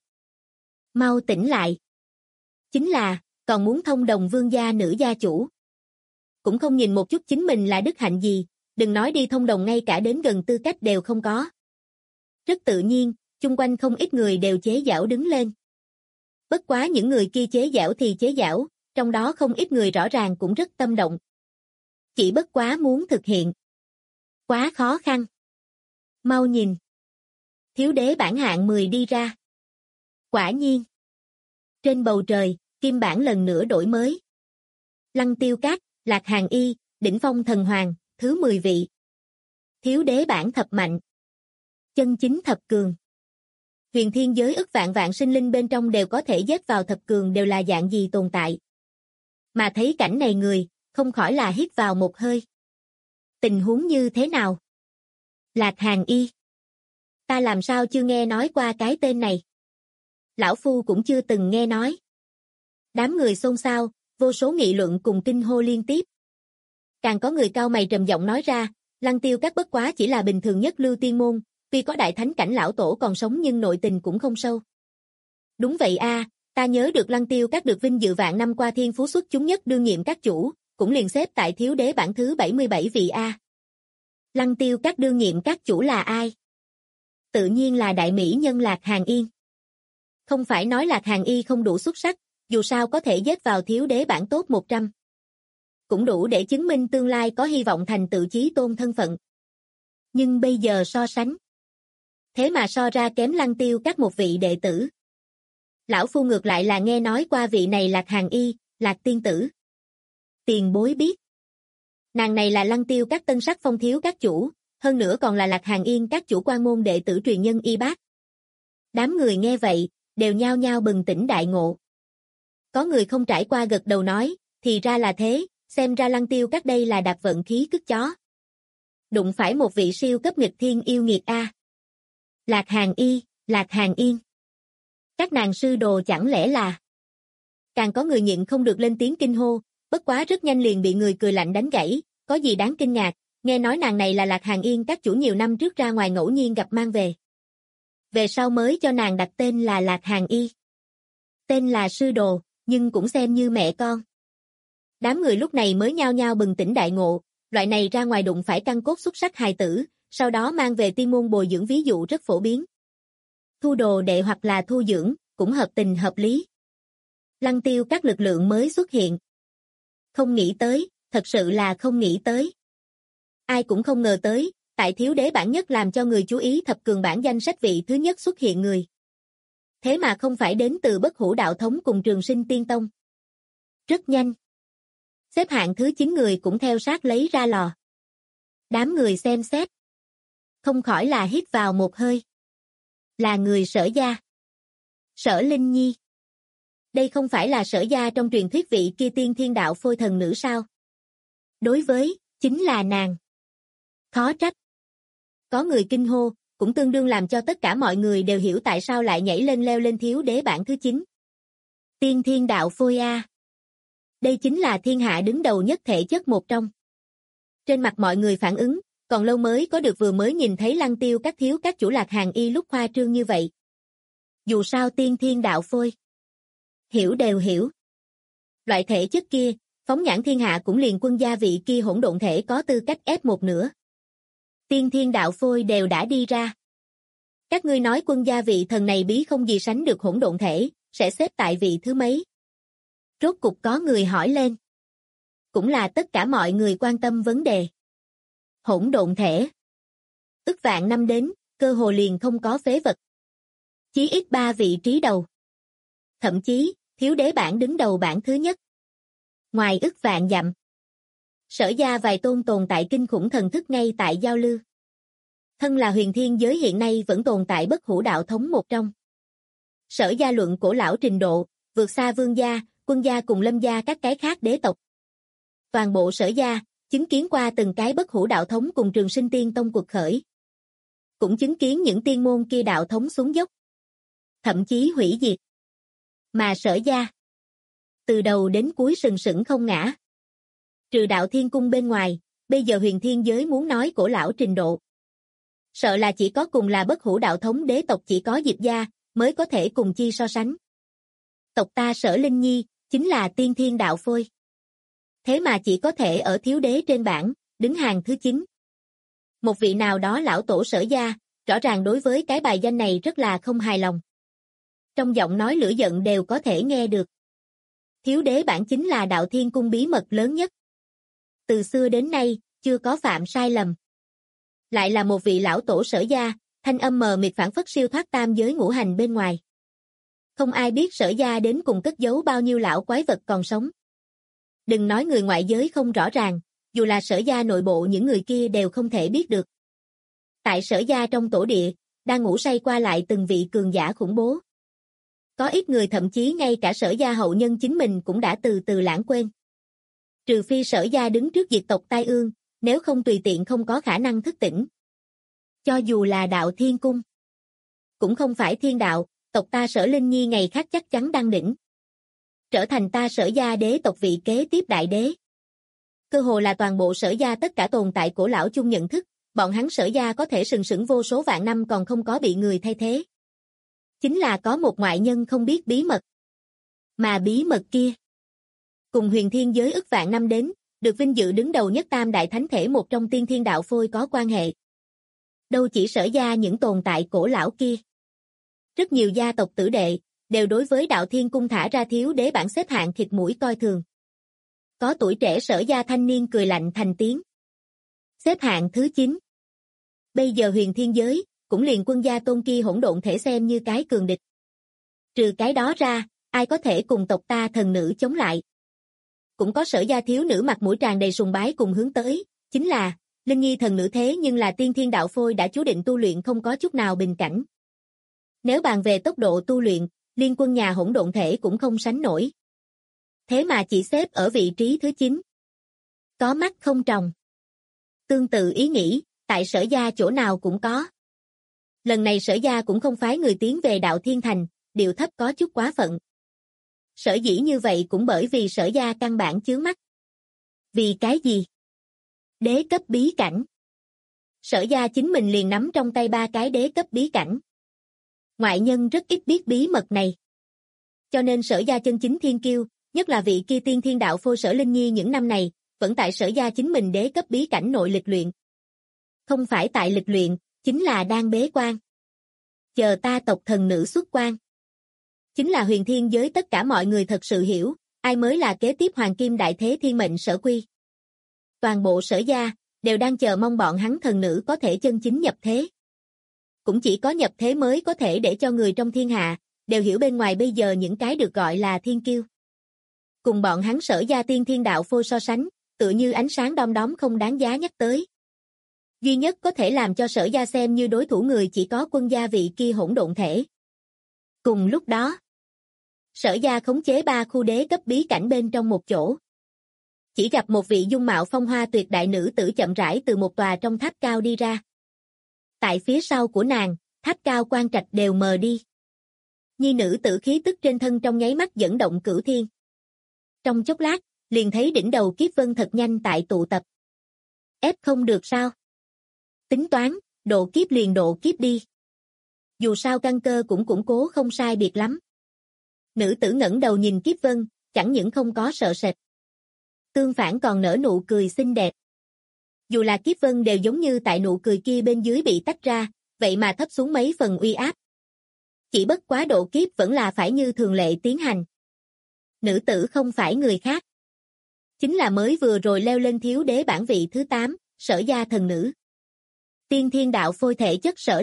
Mau tỉnh lại. Chính là, còn muốn thông đồng vương gia nữ gia chủ. Cũng không nhìn một chút chính mình là đức hạnh gì, đừng nói đi thông đồng ngay cả đến gần tư cách đều không có. Rất tự nhiên, chung quanh không ít người đều chế giễu đứng lên. Bất quá những người kia chế giễu thì chế giễu, trong đó không ít người rõ ràng cũng rất tâm động. Chỉ bất quá muốn thực hiện. Quá khó khăn. Mau nhìn. Thiếu đế bản hạng 10 đi ra. Quả nhiên. Trên bầu trời, kim bản lần nữa đổi mới. Lăng Tiêu Các, Lạc Hàn Y, Đỉnh Phong Thần Hoàng, thứ 10 vị. Thiếu đế bản thập mạnh. Chân chính thập cường. Huyền thiên giới ức vạn vạn sinh linh bên trong đều có thể dết vào thập cường đều là dạng gì tồn tại. Mà thấy cảnh này người, không khỏi là hít vào một hơi. Tình huống như thế nào? Lạc Hàn Y. Ta làm sao chưa nghe nói qua cái tên này? Lão Phu cũng chưa từng nghe nói. Đám người xôn xao, vô số nghị luận cùng kinh hô liên tiếp. Càng có người cao mày trầm giọng nói ra, Lăng Tiêu Các bất quá chỉ là bình thường nhất lưu tiên môn, tuy có đại thánh cảnh lão tổ còn sống nhưng nội tình cũng không sâu. Đúng vậy a, ta nhớ được Lăng Tiêu Các được vinh dự vạn năm qua thiên phú xuất chúng nhất đương nhiệm các chủ, cũng liền xếp tại thiếu đế bảng thứ 77 vị a. Lăng Tiêu Các đương nhiệm các chủ là ai? Tự nhiên là đại mỹ nhân Lạc Hàn Yên. Không phải nói Lạc Hàn Y không đủ xuất sắc, dù sao có thể dết vào thiếu đế bảng top 100. Cũng đủ để chứng minh tương lai có hy vọng thành tựu chí tôn thân phận. Nhưng bây giờ so sánh. Thế mà so ra kém Lăng Tiêu Các một vị đệ tử. Lão Phu ngược lại là nghe nói qua vị này Lạc Hàn Y, Lạc tiên tử. Tiền bối biết. Nàng này là Lăng Tiêu Các tân sắc phong thiếu các chủ, hơn nữa còn là Lạc Hàn Yên các chủ quan môn đệ tử truyền nhân y bác. Đám người nghe vậy, đều nhao nhao bừng tỉnh đại ngộ. Có người không trải qua gật đầu nói, thì ra là thế, xem ra Lăng Tiêu các đây là đạp vận khí cứt chó. Đụng phải một vị siêu cấp nghịch thiên yêu nghiệt a. Lạc Hàn Y, Lạc Hàn Yên. Các nàng sư đồ chẳng lẽ là... Càng có người nhịn không được lên tiếng kinh hô, bất quá rất nhanh liền bị người cười lạnh đánh gãy, có gì đáng kinh ngạc, nghe nói nàng này là Lạc Hàn Yên các chủ nhiều năm trước ra ngoài ngẫu nhiên gặp mang về. Về sau mới cho nàng đặt tên là Lạc Hàn Y. Tên là sư đồ, nhưng cũng xem như mẹ con. Đám người lúc này mới nhao nhao bừng tỉnh đại ngộ, loại này ra ngoài đụng phải căn cốt xuất sắc hài tử, sau đó mang về tiên môn bồi dưỡng ví dụ rất phổ biến. Thu đồ đệ hoặc là thu dưỡng, cũng hợp tình hợp lý. Lăng Tiêu các lực lượng mới xuất hiện. Không nghĩ tới, thật sự là không nghĩ tới. Ai cũng không ngờ tới, tại thiếu đế bản nhất làm cho người chú ý thập cường bản danh sách vị thứ nhất xuất hiện người. Thế mà không phải đến từ Bất Hủ Đạo Thống cùng Trường Sinh Tiên Tông. Rất nhanh. Xếp hạng thứ 9 người cũng theo sát lấy ra lò. Đám người xem xét. Không khỏi là hít vào một hơi. Là người Sở gia. Sở Linh Nhi. Đây không phải là Sở gia trong truyền thuyết vị kia tiên thiên đạo phôi thần nữ sao? Đối với, chính là nàng. Khó trách. Có người kinh hô, cũng tương đương làm cho tất cả mọi người đều hiểu tại sao lại nhảy lên leo lên thiếu đế bảng thứ 9. Tiên thiên đạo phôi A. Đây chính là thiên hạ đứng đầu nhất thể chất một trong. Trên mặt mọi người phản ứng, còn lâu mới có được vừa mới nhìn thấy Lăng Tiêu các thiếu các chủ Lạc Hàn Y lúc khoa trương như vậy. Dù sao tiên thiên đạo phôi. Hiểu đều hiểu. Loại thể chất kia, phóng nhãn thiên hạ cũng liền quân gia vị kia hỗn độn thể có tư cách ép một nửa. Tiên thiên đạo phôi đều đã đi ra. Các ngươi nói quân gia vị thần này bí không gì sánh được hỗn độn thể, sẽ xếp tại vị thứ mấy? Rốt cục có người hỏi lên. Cũng là tất cả mọi người quan tâm vấn đề. Hỗn độn thể. Ức vạn năm đến, cơ hồ liền không có phế vật. Chí ít 3 vị trí đầu. Thậm chí, thiếu đế bảng đứng đầu bảng thứ nhất. Ngoài ức vạn dặm. Sở gia vài tôn tồn tại kinh khủng thần thức ngay tại giao lưu. Thân là huyền thiên giới hiện nay vẫn tồn tại Bất Hủ Đạo Thống một trong. Sở gia luận cổ lão trình độ, vượt xa vương gia, quân gia cùng lâm gia các cái khác đế tộc. Toàn bộ sở gia, chứng kiến qua từng cái Bất Hủ Đạo Thống cùng Trường Sinh Tiên Tông cuộc khởi. Cũng chứng kiến những tiên môn kia đạo thống xuống dốc. Thậm chí hủy diệt. Mà sở gia, từ đầu đến cuối sừng sững không ngã. Trừ đạo thiên cung bên ngoài, bây giờ huyền thiên giới muốn nói cổ lão trình độ. Sợ là chỉ có cùng là Bất Hủ Đạo Thống đế tộc chỉ có Diệp gia, mới có thể cùng chi so sánh. Tộc ta Sở Linh Nhi, chính là tiên thiên đạo phôi. Thế mà chỉ có thể ở thiếu đế trên bảng, đứng hàng thứ 9. Một vị nào đó lão tổ Sở gia, rõ ràng đối với cái bài danh này rất là không hài lòng. Trong giọng nói lửa giận đều có thể nghe được. Thiếu đế bảng chính là đạo thiên cung bí mật lớn nhất. Từ xưa đến nay, chưa có phạm sai lầm. Lại là một vị lão tổ Sở gia, thanh âm mờ mịt phảng phất siêu thoát tam giới ngũ hành bên ngoài. Không ai biết Sở gia đến cùng cất giấu bao nhiêu lão quái vật còn sống. Đừng nói người ngoại giới không rõ ràng, dù là Sở gia nội bộ những người kia đều không thể biết được. Tại Sở gia trong tổ địa, đang ngủ say qua lại từng vị cường giả khủng bố. Có ít người thậm chí ngay cả Sở gia hậu nhân chính mình cũng đã từ từ lãng quên. Trừ phi Sở gia đứng trước diệt tộc tai ương, nếu không tùy tiện không có khả năng thức tỉnh. Cho dù là đạo thiên cung, cũng không phải thiên đạo, tộc ta Sở Linh Nhi ngày khác chắc chắn đăng đỉnh. Trở thành ta Sở gia đế tộc vị kế tiếp đại đế. Cơ hồ là toàn bộ Sở gia tất cả tồn tại cổ lão chung nhận thức, bọn hắn Sở gia có thể sừng sững vô số vạn năm còn không có bị người thay thế. Chính là có một ngoại nhân không biết bí mật. Mà bí mật kia, cùng huyền thiên giới ức vạn năm đến, được vinh dự đứng đầu nhất tam đại thánh thể một trong tiên thiên đạo phôi có quan hệ. Đâu chỉ Sở gia những tồn tại cổ lão kia. Rất nhiều gia tộc tử đệ, đều đối với đạo thiên cung thả ra thiếu đế bảng xếp hạng thịt mũi coi thường. Có tuổi trẻ Sở gia thanh niên cười lạnh thành tiếng. Xếp hạng thứ 9. Bây giờ huyền thiên giới, cũng liền quân gia tôn kia hỗn độn thể xem như cái cường địch. Trừ cái đó ra, ai có thể cùng tộc ta thần nữ chống lại. Cũng có Sở gia thiếu nữ mặt mũi tràn đầy sùng bái cùng hướng tới, chính là Linh Nhi thần nữ thế nhưng là tiên thiên đạo phôi đã chú định tu luyện không có chút nào bình cảnh. Nếu bàn về tốc độ tu luyện, liên quân nhà hỗn độn thể cũng không sánh nổi. Thế mà chỉ xếp ở vị trí thứ 9. Có mắt không tròng. Tương tự ý nghĩ, tại Sở Gia chỗ nào cũng có. Lần này Sở Gia cũng không phái người tiến về Đạo Thiên Thành, điệu thấp có chút quá phận. Sở dĩ như vậy cũng bởi vì Sở Gia căn bản chướng mắt. Vì cái gì? Đế cấp bí cảnh. Sở Gia chính mình liền nắm trong tay 3 cái đế cấp bí cảnh. Ngoại nhân rất ít biết bí mật này. Cho nên Sở Gia chân chính thiên kiêu, nhất là vị kia tiên thiên đạo phôi Sở Linh Nhi những năm này, vẫn tại Sở Gia chính mình đế cấp bí cảnh nội lịch luyện. Không phải tại lịch luyện, chính là đang bế quan. Chờ ta tộc thần nữ xuất quan. Chính là huyền thiên giới tất cả mọi người thật sự hiểu, ai mới là kế tiếp hoàng kim đại thế thiên mệnh Sở Quy. Toàn bộ Sở Gia, đều đang chờ mong bọn hắn thần nữ có thể chân chính nhập thế. Cũng chỉ có nhập thế mới có thể để cho người trong thiên hạ, đều hiểu bên ngoài bây giờ những cái được gọi là thiên kiêu. Cùng bọn hắn Sở Gia tiên thiên đạo phôi so sánh, tựa như ánh sáng đom đóm không đáng giá nhắc tới. Duy nhất có thể làm cho Sở Gia xem như đối thủ người chỉ có quân gia vị kia hỗn độn thể. Cùng lúc đó, Sở Gia khống chế 3 khu đế cấp bí cảnh bên trong một chỗ. Chỉ gặp một vị dung mạo phong hoa tuyệt đại nữ tử chậm rãi từ một tòa trong tháp cao đi ra. Tại phía sau của nàng, tháp cao quan trạch đều mờ đi. Nhi nữ tử khí tức trên thân trong nháy mắt dẫn động cửu thiên. Trong chốc lát, liền thấy đỉnh đầu kiếp vân thật nhanh tại tụ tập. Ép không được sao? Tính toán, độ kiếp liền độ kiếp đi. Dù sao căn cơ cũng củng cố không sai biệt lắm. Nữ tử ngẩng đầu nhìn kiếp vân, chẳng những không có sợ sệt. Tương phản còn nở nụ cười xinh đẹp. Dù là kiếp vân đều giống như tại nụ cười kia bên dưới bị tách ra, vậy mà thấp xuống mấy phần uy áp. Chỉ bất quá độ kiếp vẫn là phải như thường lệ tiến hành. Nữ tử không phải người khác. Chính là mới vừa rồi leo lên thiếu đế bản vị thứ 8, Sở Gia thần nữ. Tiên thiên đạo phôi thể chất Sở.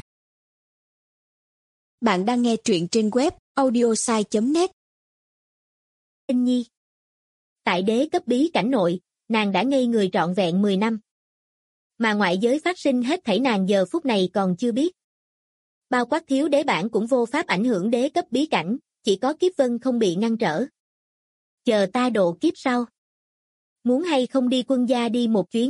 Bạn đang nghe truyện trên web audiosai.net. Linh Nhi. Tại đế cấp bí cảnh nội, nàng đã ngây người trọn vẹn 10 năm. Mà ngoại giới phát sinh hết thảy nàng giờ phút này còn chưa biết. Bao quát thiếu đế bản cũng vô pháp ảnh hưởng đế cấp bí cảnh, chỉ có kiếp vân không bị ngăn trở. Chờ ta độ kiếp sau. Muốn hay không đi quân gia đi một chuyến?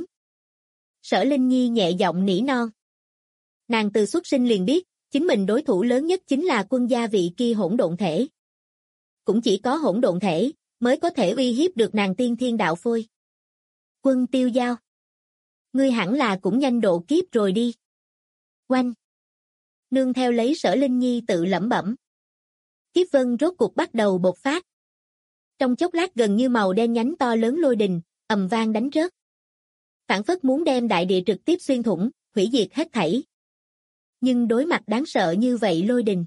Sở Linh Nhi nhẹ giọng nỉ non. Nàng từ xuất sinh liền biết, chính mình đối thủ lớn nhất chính là quân gia vị kia hỗn độn thể. Cũng chỉ có hỗn độn thể, mới có thể uy hiếp được nàng tiên thiên đạo phôi. Quân Tiêu Giao. Ngươi hẳn là cũng nhanh độ kiếp rồi đi. Oanh. Nương theo lấy Sở Linh Nhi tự lẩm bẩm. Kiếp vân rốt cuộc bắt đầu bộc phát. Trong chốc lát gần như màu đen nhánh to lớn lôi đình, ầm vang đánh rớt. Phảng phất muốn đem đại địa trực tiếp xuyên thủng, hủy diệt hết thảy. Nhưng đối mặt đáng sợ như vậy lôi đình.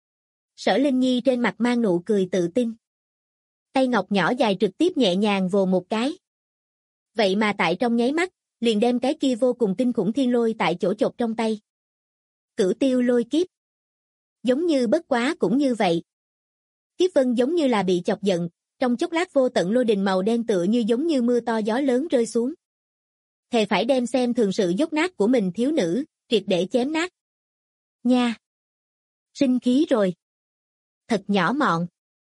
Sở Linh Nhi trên mặt mang nụ cười tự tin. Tay ngọc nhỏ dài trực tiếp nhẹ nhàng vồ một cái. Vậy mà tại trong nháy mắt, liền đem cái kia vô cùng kinh khủng thiên lôi tại chỗ chộp trong tay. Cửu tiêu lôi kiếp. Giống như bất quá cũng như vậy. Kiếp vân giống như là bị chọc giận, trong chốc lát vô tận lôi đình màu đen tựa như giống như mưa to gió lớn rơi xuống. Thề phải đem xem thường sự dốt nát của mình thiếu nữ, triệt để chém nát. Nha! Sinh khí rồi. Thật nhỏ mọn.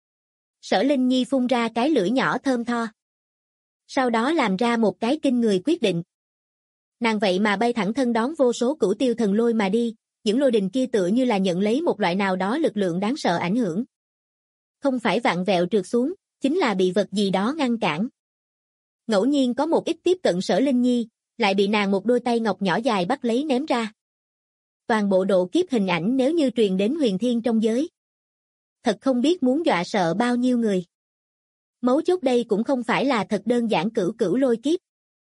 Sở Linh Nhi phun ra cái lưỡi nhỏ thơm tho. Sau đó làm ra một cái kinh người quyết định. Nàng vậy mà bay thẳng thân đón vô số cửu tiêu thần lôi mà đi, những lôi đình kia tựa như là nhận lấy một loại nào đó lực lượng đáng sợ ảnh hưởng. Không phải vặn vẹo trượt xuống, chính là bị vật gì đó ngăn cản. Ngẫu nhiên có một ít tiếp cận Sở Linh Nhi, lại bị nàng một đôi tay ngọc nhỏ dài bắt lấy ném ra. Toàn bộ độ kiếp hình ảnh nếu như truyền đến huyền thiên trong giới. Thật không biết muốn dọa sợ bao nhiêu người. Mấu chốt đây cũng không phải là thật đơn giản cửu cửu lôi kiếp.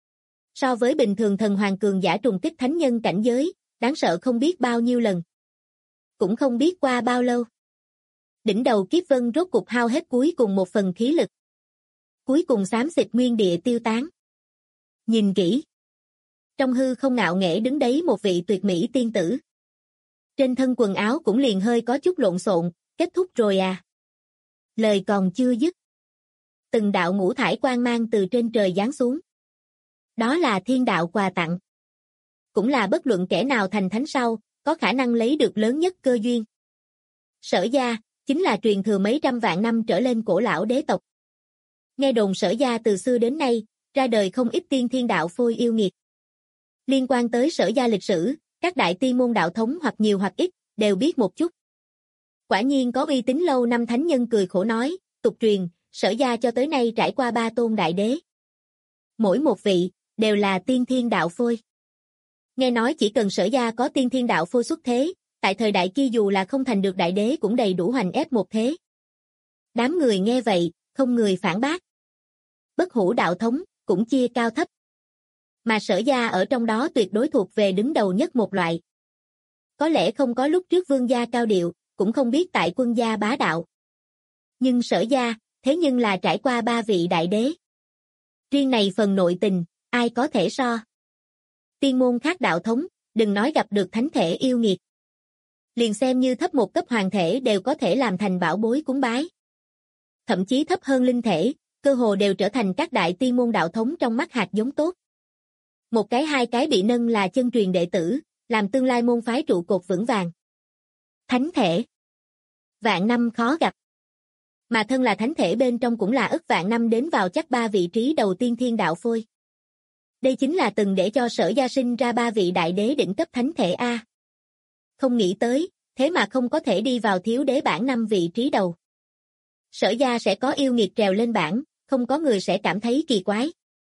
So với bình thường thần hoàng cường giả trùng kích thánh nhân cảnh giới, đáng sợ không biết bao nhiêu lần. Cũng không biết qua bao lâu. Đỉnh đầu kiếp vân rốt cục hao hết cuối cùng một phần khí lực. Cuối cùng xám xịt nguyên địa tiêu tán. Nhìn kỹ. Trong hư không ngạo nghễ đứng đấy một vị tuyệt mỹ tiên tử. Trên thân quần áo cũng liền hơi có chút lộn xộn, kết thúc rồi à. Lời còn chưa dứt. Từng đạo ngũ thải quang mang từ trên trời giáng xuống. Đó là thiên đạo quà tặng. cũng là bất luận kẻ nào thành thánh sau, có khả năng lấy được lớn nhất cơ duyên. Sở gia, chính là truyền thừa mấy trăm vạn năm trở lên cổ lão đế tộc. Nghe đồn Sở gia từ xưa đến nay, ra đời không ít tiên thiên đạo phôi yêu nghiệt. Liên quan tới Sở gia lịch sử, các đại tiên môn đạo thống hoặc nhiều hoặc ít, đều biết một chút. Quả nhiên có uy tín lâu năm thánh nhân cười khổ nói, tục truyền, Sở gia cho tới nay trải qua 3 tôn đại đế. Mỗi một vị, đều là tiên thiên đạo phôi. Nghe nói chỉ cần Sở gia có tiên thiên đạo phôi xuất thế, tại thời đại kia dù là không thành được đại đế cũng đầy đủ hoành ép một thế. Đám người nghe vậy, không người phản bác. Bất hủ đạo thống, cũng chia cao thấp. Mà Sở gia ở trong đó tuyệt đối thuộc về đứng đầu nhất một loại. Có lẽ không có lúc trước vương gia cao điệu, cũng không biết tại quân gia bá đạo. Nhưng Sở gia, thế nhưng là trải qua 3 vị đại đế. Riêng này phần nội tình, ai có thể so. Tiên môn khác đạo thống, đừng nói gặp được thánh thể yêu nghiệt. Liền xem như thấp một cấp hoàng thể đều có thể làm thành bảo bối cúng bái. Thậm chí thấp hơn linh thể, cơ hồ đều trở thành các đại tiên môn đạo thống trong mắt hạt giống tốt. Một cái hai cái bị nâng là chân truyền đệ tử, làm tương lai môn phái trụ cột vững vàng. Thánh thể. Vạn năm khó gặp. Mà thân là thánh thể bên trong cũng là ức vạn năm đến vào chắc 3 vị trí đầu tiên thiên đạo phôi. Đây chính là từng để cho Sở gia sinh ra 3 vị đại đế đỉnh cấp thánh thể A. Không nghĩ tới, thế mà không có thể đi vào thiếu đế bảng 5 vị trí đầu. Sở gia sẽ có yêu nghiệt trèo lên bảng, không có người sẽ cảm thấy kỳ quái.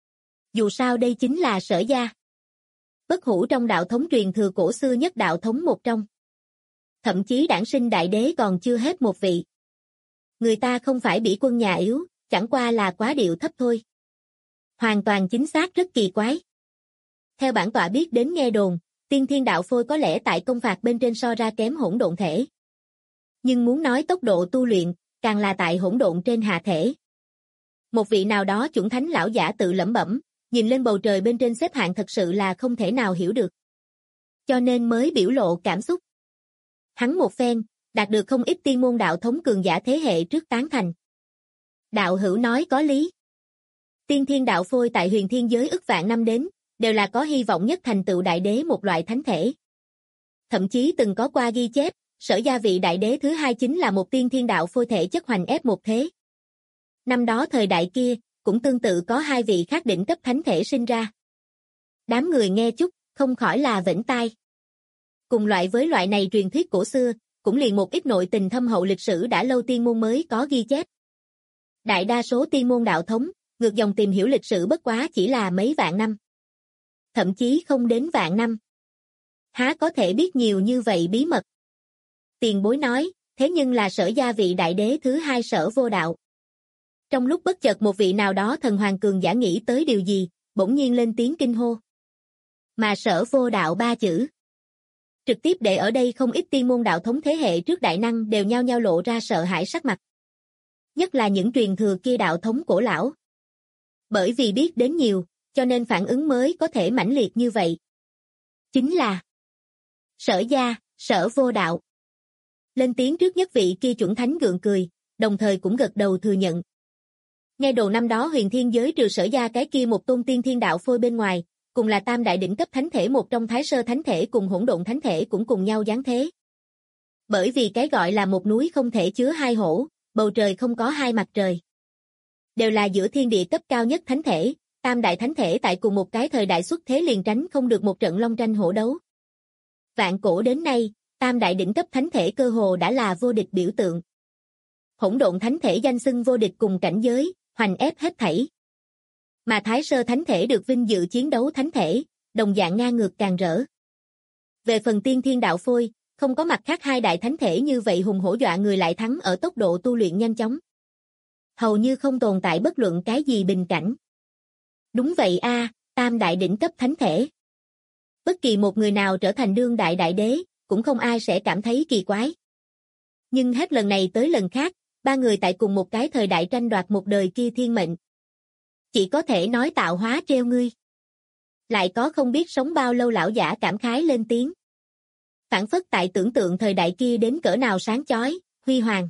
Dù sao đây chính là Sở gia. Bất hủ trong đạo thống truyền thừa cổ xưa nhất đạo thống một trong. Thậm chí đản sinh đại đế còn chưa hết một vị. Người ta không phải bỉ quân nhà yếu, chẳng qua là quá điệu thấp thôi. Hoàn toàn chính xác rất kỳ quái. Theo bản tọa biết đến nghe đồn, tiên thiên đạo phôi có lẽ tại công phạt bên trên so ra kém hỗn độn thể. Nhưng muốn nói tốc độ tu luyện, càng là tại hỗn độn trên hạ thể. Một vị nào đó chuẩn thánh lão giả tự lẩm bẩm, nhìn lên bầu trời bên trên xếp hạng thật sự là không thể nào hiểu được. Cho nên mới biểu lộ cảm xúc. Hắn một phen, đạt được không ít tiên môn đạo thống cường giả thế hệ trước tán thành. Đạo hữu nói có lý. Tiên thiên đạo phôi tại huyền thiên giới ức vạn năm đến, đều là có hy vọng nhất thành tựu đại đế một loại thánh thể. Thậm chí từng có qua ghi chép, Sở gia vị đại đế thứ 2 chính là một tiên thiên đạo phôi thể chất hoành ép một thế. Năm đó thời đại kia, cũng tương tự có 2 vị khác đỉnh cấp thánh thể sinh ra. Đám người nghe chút, không khỏi là vểnh tai. Cùng loại với loại này truyền thuyết cổ xưa, cũng liền một ít nội tình thâm hậu lịch sử đã lâu tiên môn mới có ghi chép. Đại đa số tiên môn đạo thống, ngược dòng tìm hiểu lịch sử bất quá chỉ là mấy vạn năm. Thậm chí không đến vạn năm. Há có thể biết nhiều như vậy bí mật. Tiền bối nói, thế nhưng là Sở gia vị đại đế thứ 2 Sở Vô Đạo. Trong lúc bất chợt một vị nào đó thần hoàng cường giả nghĩ tới điều gì, bỗng nhiên lên tiếng kinh hô. Mà Sở Vô Đạo 3 chữ. Trực tiếp để ở đây không ít tiên môn đạo thống thế hệ trước đại năng đều nhao nhao lộ ra sợ hãi sắc mặt. Nhất là những truyền thừa kia đạo thống cổ lão. Bởi vì biết đến nhiều, cho nên phản ứng mới có thể mãnh liệt như vậy. Chính là Sở gia, Sở Vô Đạo. Lên tiếng trước nhất vị kia chuẩn thánh gượng cười, đồng thời cũng gật đầu thừa nhận. Nghe đồ năm đó huyền thiên giới trừ Sở gia cái kia một tôn tiên thiên đạo phôi bên ngoài, cùng là tam đại đỉnh cấp thánh thể một trong Thái Sơ thánh thể cùng hỗn độn thánh thể cũng cùng nhau giáng thế. Bởi vì cái gọi là một núi không thể chứa 2 hổ, bầu trời không có 2 mặt trời. Đều là giữa thiên địa cấp cao nhất thánh thể, tam đại thánh thể tại cùng một cái thời đại xuất thế liền tránh không được một trận long tranh hổ đấu. Vạn cổ đến nay, tam đại đỉnh cấp thánh thể cơ hồ đã là vô địch biểu tượng. Hỗn độn thánh thể danh xưng vô địch cùng cảnh giới, hoành ép hết thảy. Mà Thái Sơ thánh thể được vinh dự chiến đấu thánh thể, đồng dạng ngang ngược càng rỡ. Về phần tiên thiên đạo phôi, không có mặt khác 2 đại thánh thể như vậy hùng hổ dọa người lại thắng ở tốc độ tu luyện nhanh chóng. Hầu như không tồn tại bất luận cái gì bình cảnh. Đúng vậy a, tam đại đỉnh cấp thánh thể. Bất kỳ một người nào trở thành đương đại đại đế, cũng không ai sẽ cảm thấy kỳ quái. Nhưng hết lần này tới lần khác, 3 người tại cùng một cái thời đại tranh đoạt một đời kia thiên mệnh. Chỉ có thể nói tạo hóa treo ngươi. Lại có không biết sống bao lâu lão giả cảm khái lên tiếng. Phản phất tại tưởng tượng thời đại kia đến cỡ nào sáng chói, huy hoàng.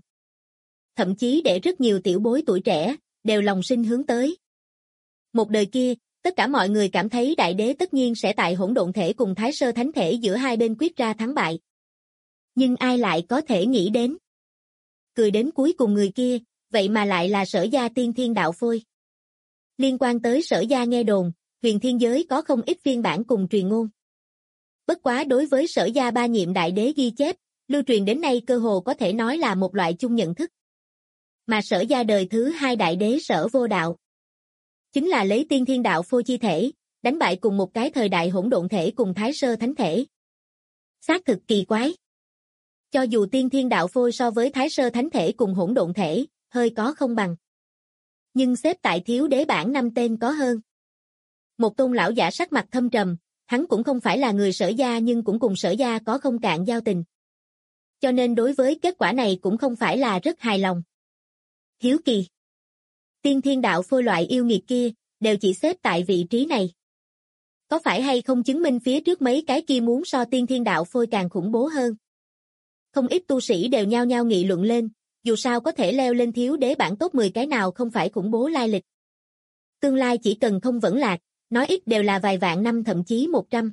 Thậm chí để rất nhiều tiểu bối tuổi trẻ, đều lòng sinh hướng tới. Một đời kia, Tất cả mọi người cảm thấy đại đế tất nhiên sẽ tại hỗn độn thể cùng thái sơ thánh thể giữa hai bên quyết ra thắng bại. Nhưng ai lại có thể nghĩ đến? Cười đến cuối cùng người kia, vậy mà lại là Sở Gia Tiên Thiên Đạo Phôi. Liên quan tới Sở Gia nghe đồn, huyền thiên giới có không ít phiên bản cùng truyền ngôn. Bất quá đối với Sở Gia ba nhiệm đại đế ghi chép, lưu truyền đến nay cơ hồ có thể nói là một loại chung nhận thức. Mà Sở Gia đời thứ hai đại đế Sở Vô Đạo, chính là lấy Tiên Thiên Đạo Phôi chi thể, đánh bại cùng một cái thời đại hỗn độn thể cùng thái sơ thánh thể. Xác thực kỳ quái. Cho dù Tiên Thiên Đạo Phôi so với thái sơ thánh thể cùng hỗn độn thể, hơi có không bằng. Nhưng xếp tại thiếu đế bảng 5 tên có hơn. Một tôn lão giả sắc mặt thâm trầm, hắn cũng không phải là người Sở Gia nhưng cũng cùng Sở Gia có không cạn giao tình. Cho nên đối với kết quả này cũng không phải là rất hài lòng. Hiếu kỳ. Tiên Thiên Đạo Phôi loại yêu nghiệt kia, đều chỉ xếp tại vị trí này. Có phải hay không chứng minh phía trước mấy cái kia muốn so Tiên Thiên Đạo Phôi càng khủng bố hơn? Không ít tu sĩ đều nhao nhao nghị luận lên, dù sao có thể leo lên thiếu đế bảng top 10 cái nào không phải khủng bố lai lịch. Tương lai chỉ cần không vẫn lạc, nói ít đều là vài vạn năm thậm chí 100.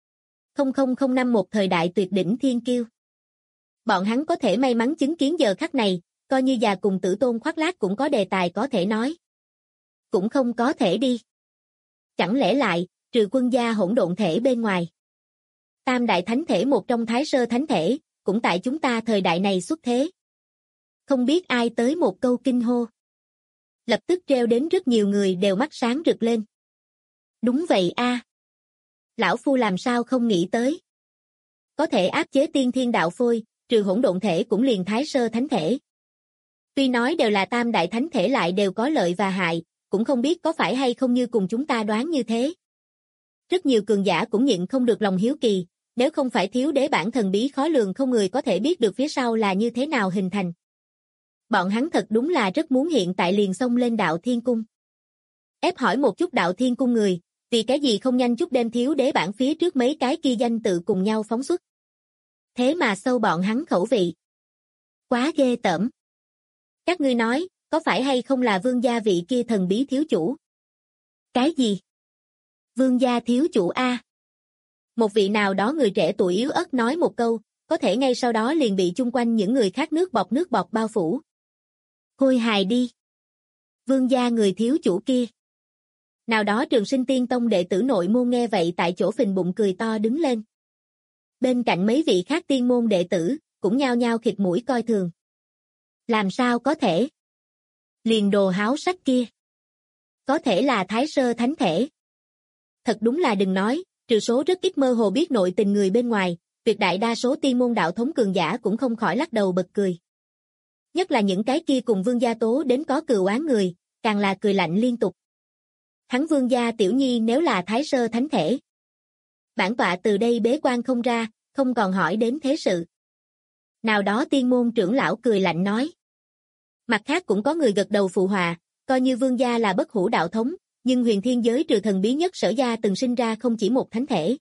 0005 năm một thời đại tuyệt đỉnh thiên kiêu. Bọn hắn có thể may mắn chứng kiến giờ khắc này, coi như già cùng Tử Tôn khoác lác cũng có đề tài có thể nói. Cũng không có thể đi. Chẳng lẽ lại, trừ quân gia hỗn độn thể bên ngoài. Tam đại thánh thể một trong thái sơ thánh thể, cũng tại chúng ta thời đại này xuất thế. Không biết ai tới một câu kinh hô. Lập tức treo đến rất nhiều người đều mắt sáng rực lên. Đúng vậy a. Lão Phu làm sao không nghĩ tới. Có thể áp chế Tiên Thiên Đạo Phôi, trừ hỗn độn thể cũng liền thái sơ thánh thể. Tuy nói đều là tam đại thánh thể lại đều có lợi và hại, cũng không biết có phải hay không như cùng chúng ta đoán như thế. Rất nhiều cường giả cũng nhịn không được lòng hiếu kỳ, nếu không phải thiếu đế bản thần bí khó lường không người có thể biết được phía sau là như thế nào hình thành. Bọn hắn thật đúng là rất muốn hiện tại liền xông lên Đạo Thiên Cung. Ép hỏi một chút Đạo Thiên Cung người, vì cái gì không nhanh chút đem thiếu đế bản phía trước mấy cái kia danh tự cùng nhau phóng xuất. Thế mà sâu bọn hắn khẩu vị. Quá ghê tởm. Các ngươi nói, có phải hay không là vương gia vị kia thần bí thiếu chủ? Cái gì? Vương gia thiếu chủ a? Một vị nào đó người trẻ tuổi yếu ớt nói một câu, có thể ngay sau đó liền bị chung quanh những người khác nước bọt bao phủ. Khôi hài đi. Vương gia người thiếu chủ kia. Nào đó Trường Sinh Tiên Tông đệ tử nội môn nghe vậy tại chỗ phình bụng cười to đứng lên. Bên cạnh mấy vị khác tiên môn đệ tử, cũng nhao nhao khịt mũi coi thường. Làm sao có thể? Liền đồ háo sắc kia. Có thể là thái sơ thánh thể. Thật đúng là đừng nói, trừ số rất ít mơ hồ biết nội tình người bên ngoài, tuyệt đại đa số tiên môn đạo thống cường giả cũng không khỏi lắc đầu bật cười. Nhất là những cái kia cùng Vương gia tố đến có cừu oán người, càng là cười lạnh liên tục. Hắn Vương gia tiểu nhi nếu là thái sơ thánh thể. Bản tọa từ đây bế quan không ra, không còn hỏi đến thế sự. Nào đó tiên môn trưởng lão cười lạnh nói. Mặt khác cũng có người gật đầu phụ họa, coi như Vương gia là bất hủ đạo thống, nhưng huyền thiên giới trừ thần bí nhất Sở Gia từng sinh ra không chỉ một thánh thể.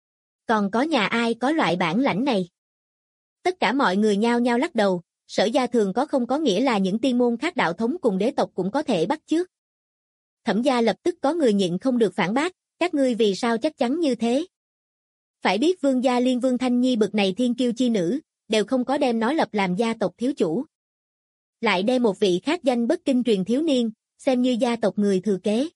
Còn có nhà ai có loại bản lãnh này? Tất cả mọi người nhao nhao lắc đầu, Sở Gia thường có không có nghĩa là những tiên môn khác đạo thống cùng đế tộc cũng có thể bắt chước. Thẩm gia lập tức có người nhịn không được phản bác, các ngươi vì sao chắc chắn như thế? Phải biết Vương gia Liên Vương Thanh Nhi bực này thiên kiêu chi nữ, đều không có đem nó lập làm gia tộc thiếu chủ. Lại đem một vị khác danh bất kinh truyền thiếu niên, xem như gia tộc người thừa kế.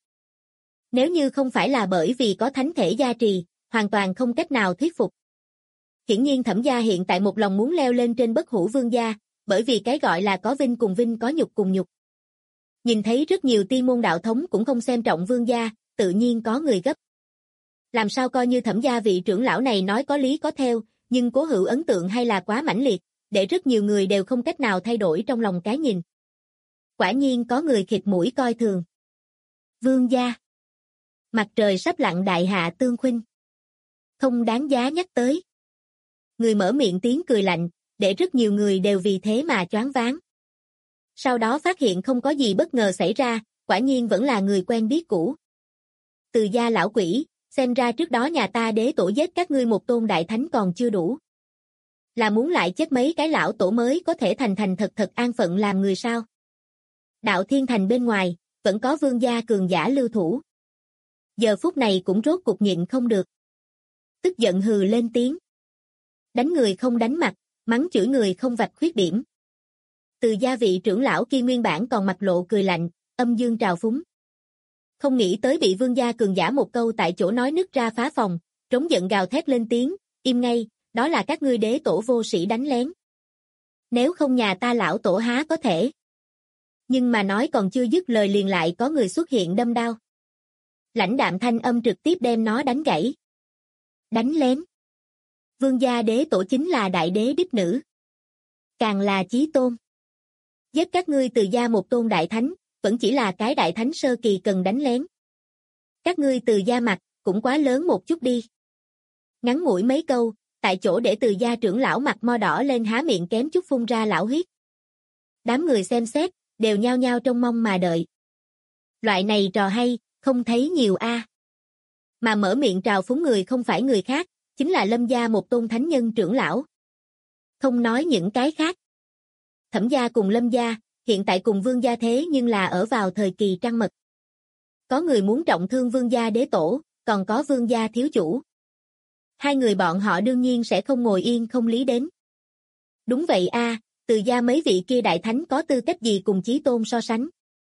Nếu như không phải là bởi vì có thánh thể gia trì, hoàn toàn không cách nào thuyết phục. Hiển nhiên Thẩm gia hiện tại một lòng muốn leo lên trên bất hủ vương gia, bởi vì cái gọi là có vinh cùng vinh có nhục cùng nhục. Nhìn thấy rất nhiều tiên môn đạo thống cũng không xem trọng vương gia, tự nhiên có người gấp. Làm sao coi như Thẩm gia vị trưởng lão này nói có lý có theo, nhưng Cố Hữu ấn tượng hay là quá mãnh liệt, để rất nhiều người đều không cách nào thay đổi trong lòng cái nhìn. Quả nhiên có người khịt mũi coi thường. Vương gia. Mặt trời sắp lặn đại hạ tương khuynh. Không đáng giá nhắc tới. Người mở miệng tiếng cười lạnh, để rất nhiều người đều vì thế mà choáng váng. Sau đó phát hiện không có gì bất ngờ xảy ra, quả nhiên vẫn là người quen biết cũ. Từ gia lão quỷ, xem ra trước đó nhà ta đế tổ giết các ngươi một tôn đại thánh còn chưa đủ. Là muốn lại chết mấy cái lão tổ mới có thể thành thành thật thật an phận làm người sao? Đạo Thiên Thành bên ngoài, vẫn có vương gia cường giả lưu thủ. giờ phút này cũng rốt cục nhịn không được. Tức giận hừ lên tiếng. Đánh người không đánh mặt, mắng chửi người không vạch khuyết điểm. Từ gia vị trưởng lão kia nguyên bản còn mặt lộ cười lạnh, âm dương trào phúng. Không nghĩ tới bị vương gia cường giả một câu tại chỗ nói nứt ra phá phòng, trống giận gào thét lên tiếng, im ngay, đó là các ngươi đế tổ vô sĩ đánh lén. Nếu không nhà ta lão tổ há có thể. Nhưng mà nói còn chưa dứt lời liền lại có người xuất hiện đâm đao. Lãnh đạm thanh âm trực tiếp đem nó đánh gãy. Đánh lén. Vương gia đế tổ chính là đại đế đích nữ. Càng là chí tôn. Giết các ngươi từ gia một tôn đại thánh, vẫn chỉ là cái đại thánh sơ kỳ cần đánh lén. Các ngươi từ gia mặt, cũng quá lớn một chút đi. Ngắn ngủi mấy câu, tại chỗ để từ gia trưởng lão mặt mo đỏ lên há miệng kém chút phun ra lão huyết. Đám người xem xét, đều nhao nhao trông mong mà đợi. Loại này trò hay, không thấy nhiều a. Mà mở miệng trào phúng người không phải người khác, chính là Lâm gia một tôn thánh nhân trưởng lão. Không nói những cái khác. Thẩm gia cùng Lâm gia, hiện tại cùng Vương gia thế nhưng là ở vào thời kỳ trăng mật. Có người muốn trọng thương Vương gia đế tổ, còn có Vương gia thiếu chủ. Hai người bọn họ đương nhiên sẽ không ngồi yên không lý đến. Đúng vậy a, từ gia mấy vị kia đại thánh có tư cách gì cùng chí tôn so sánh.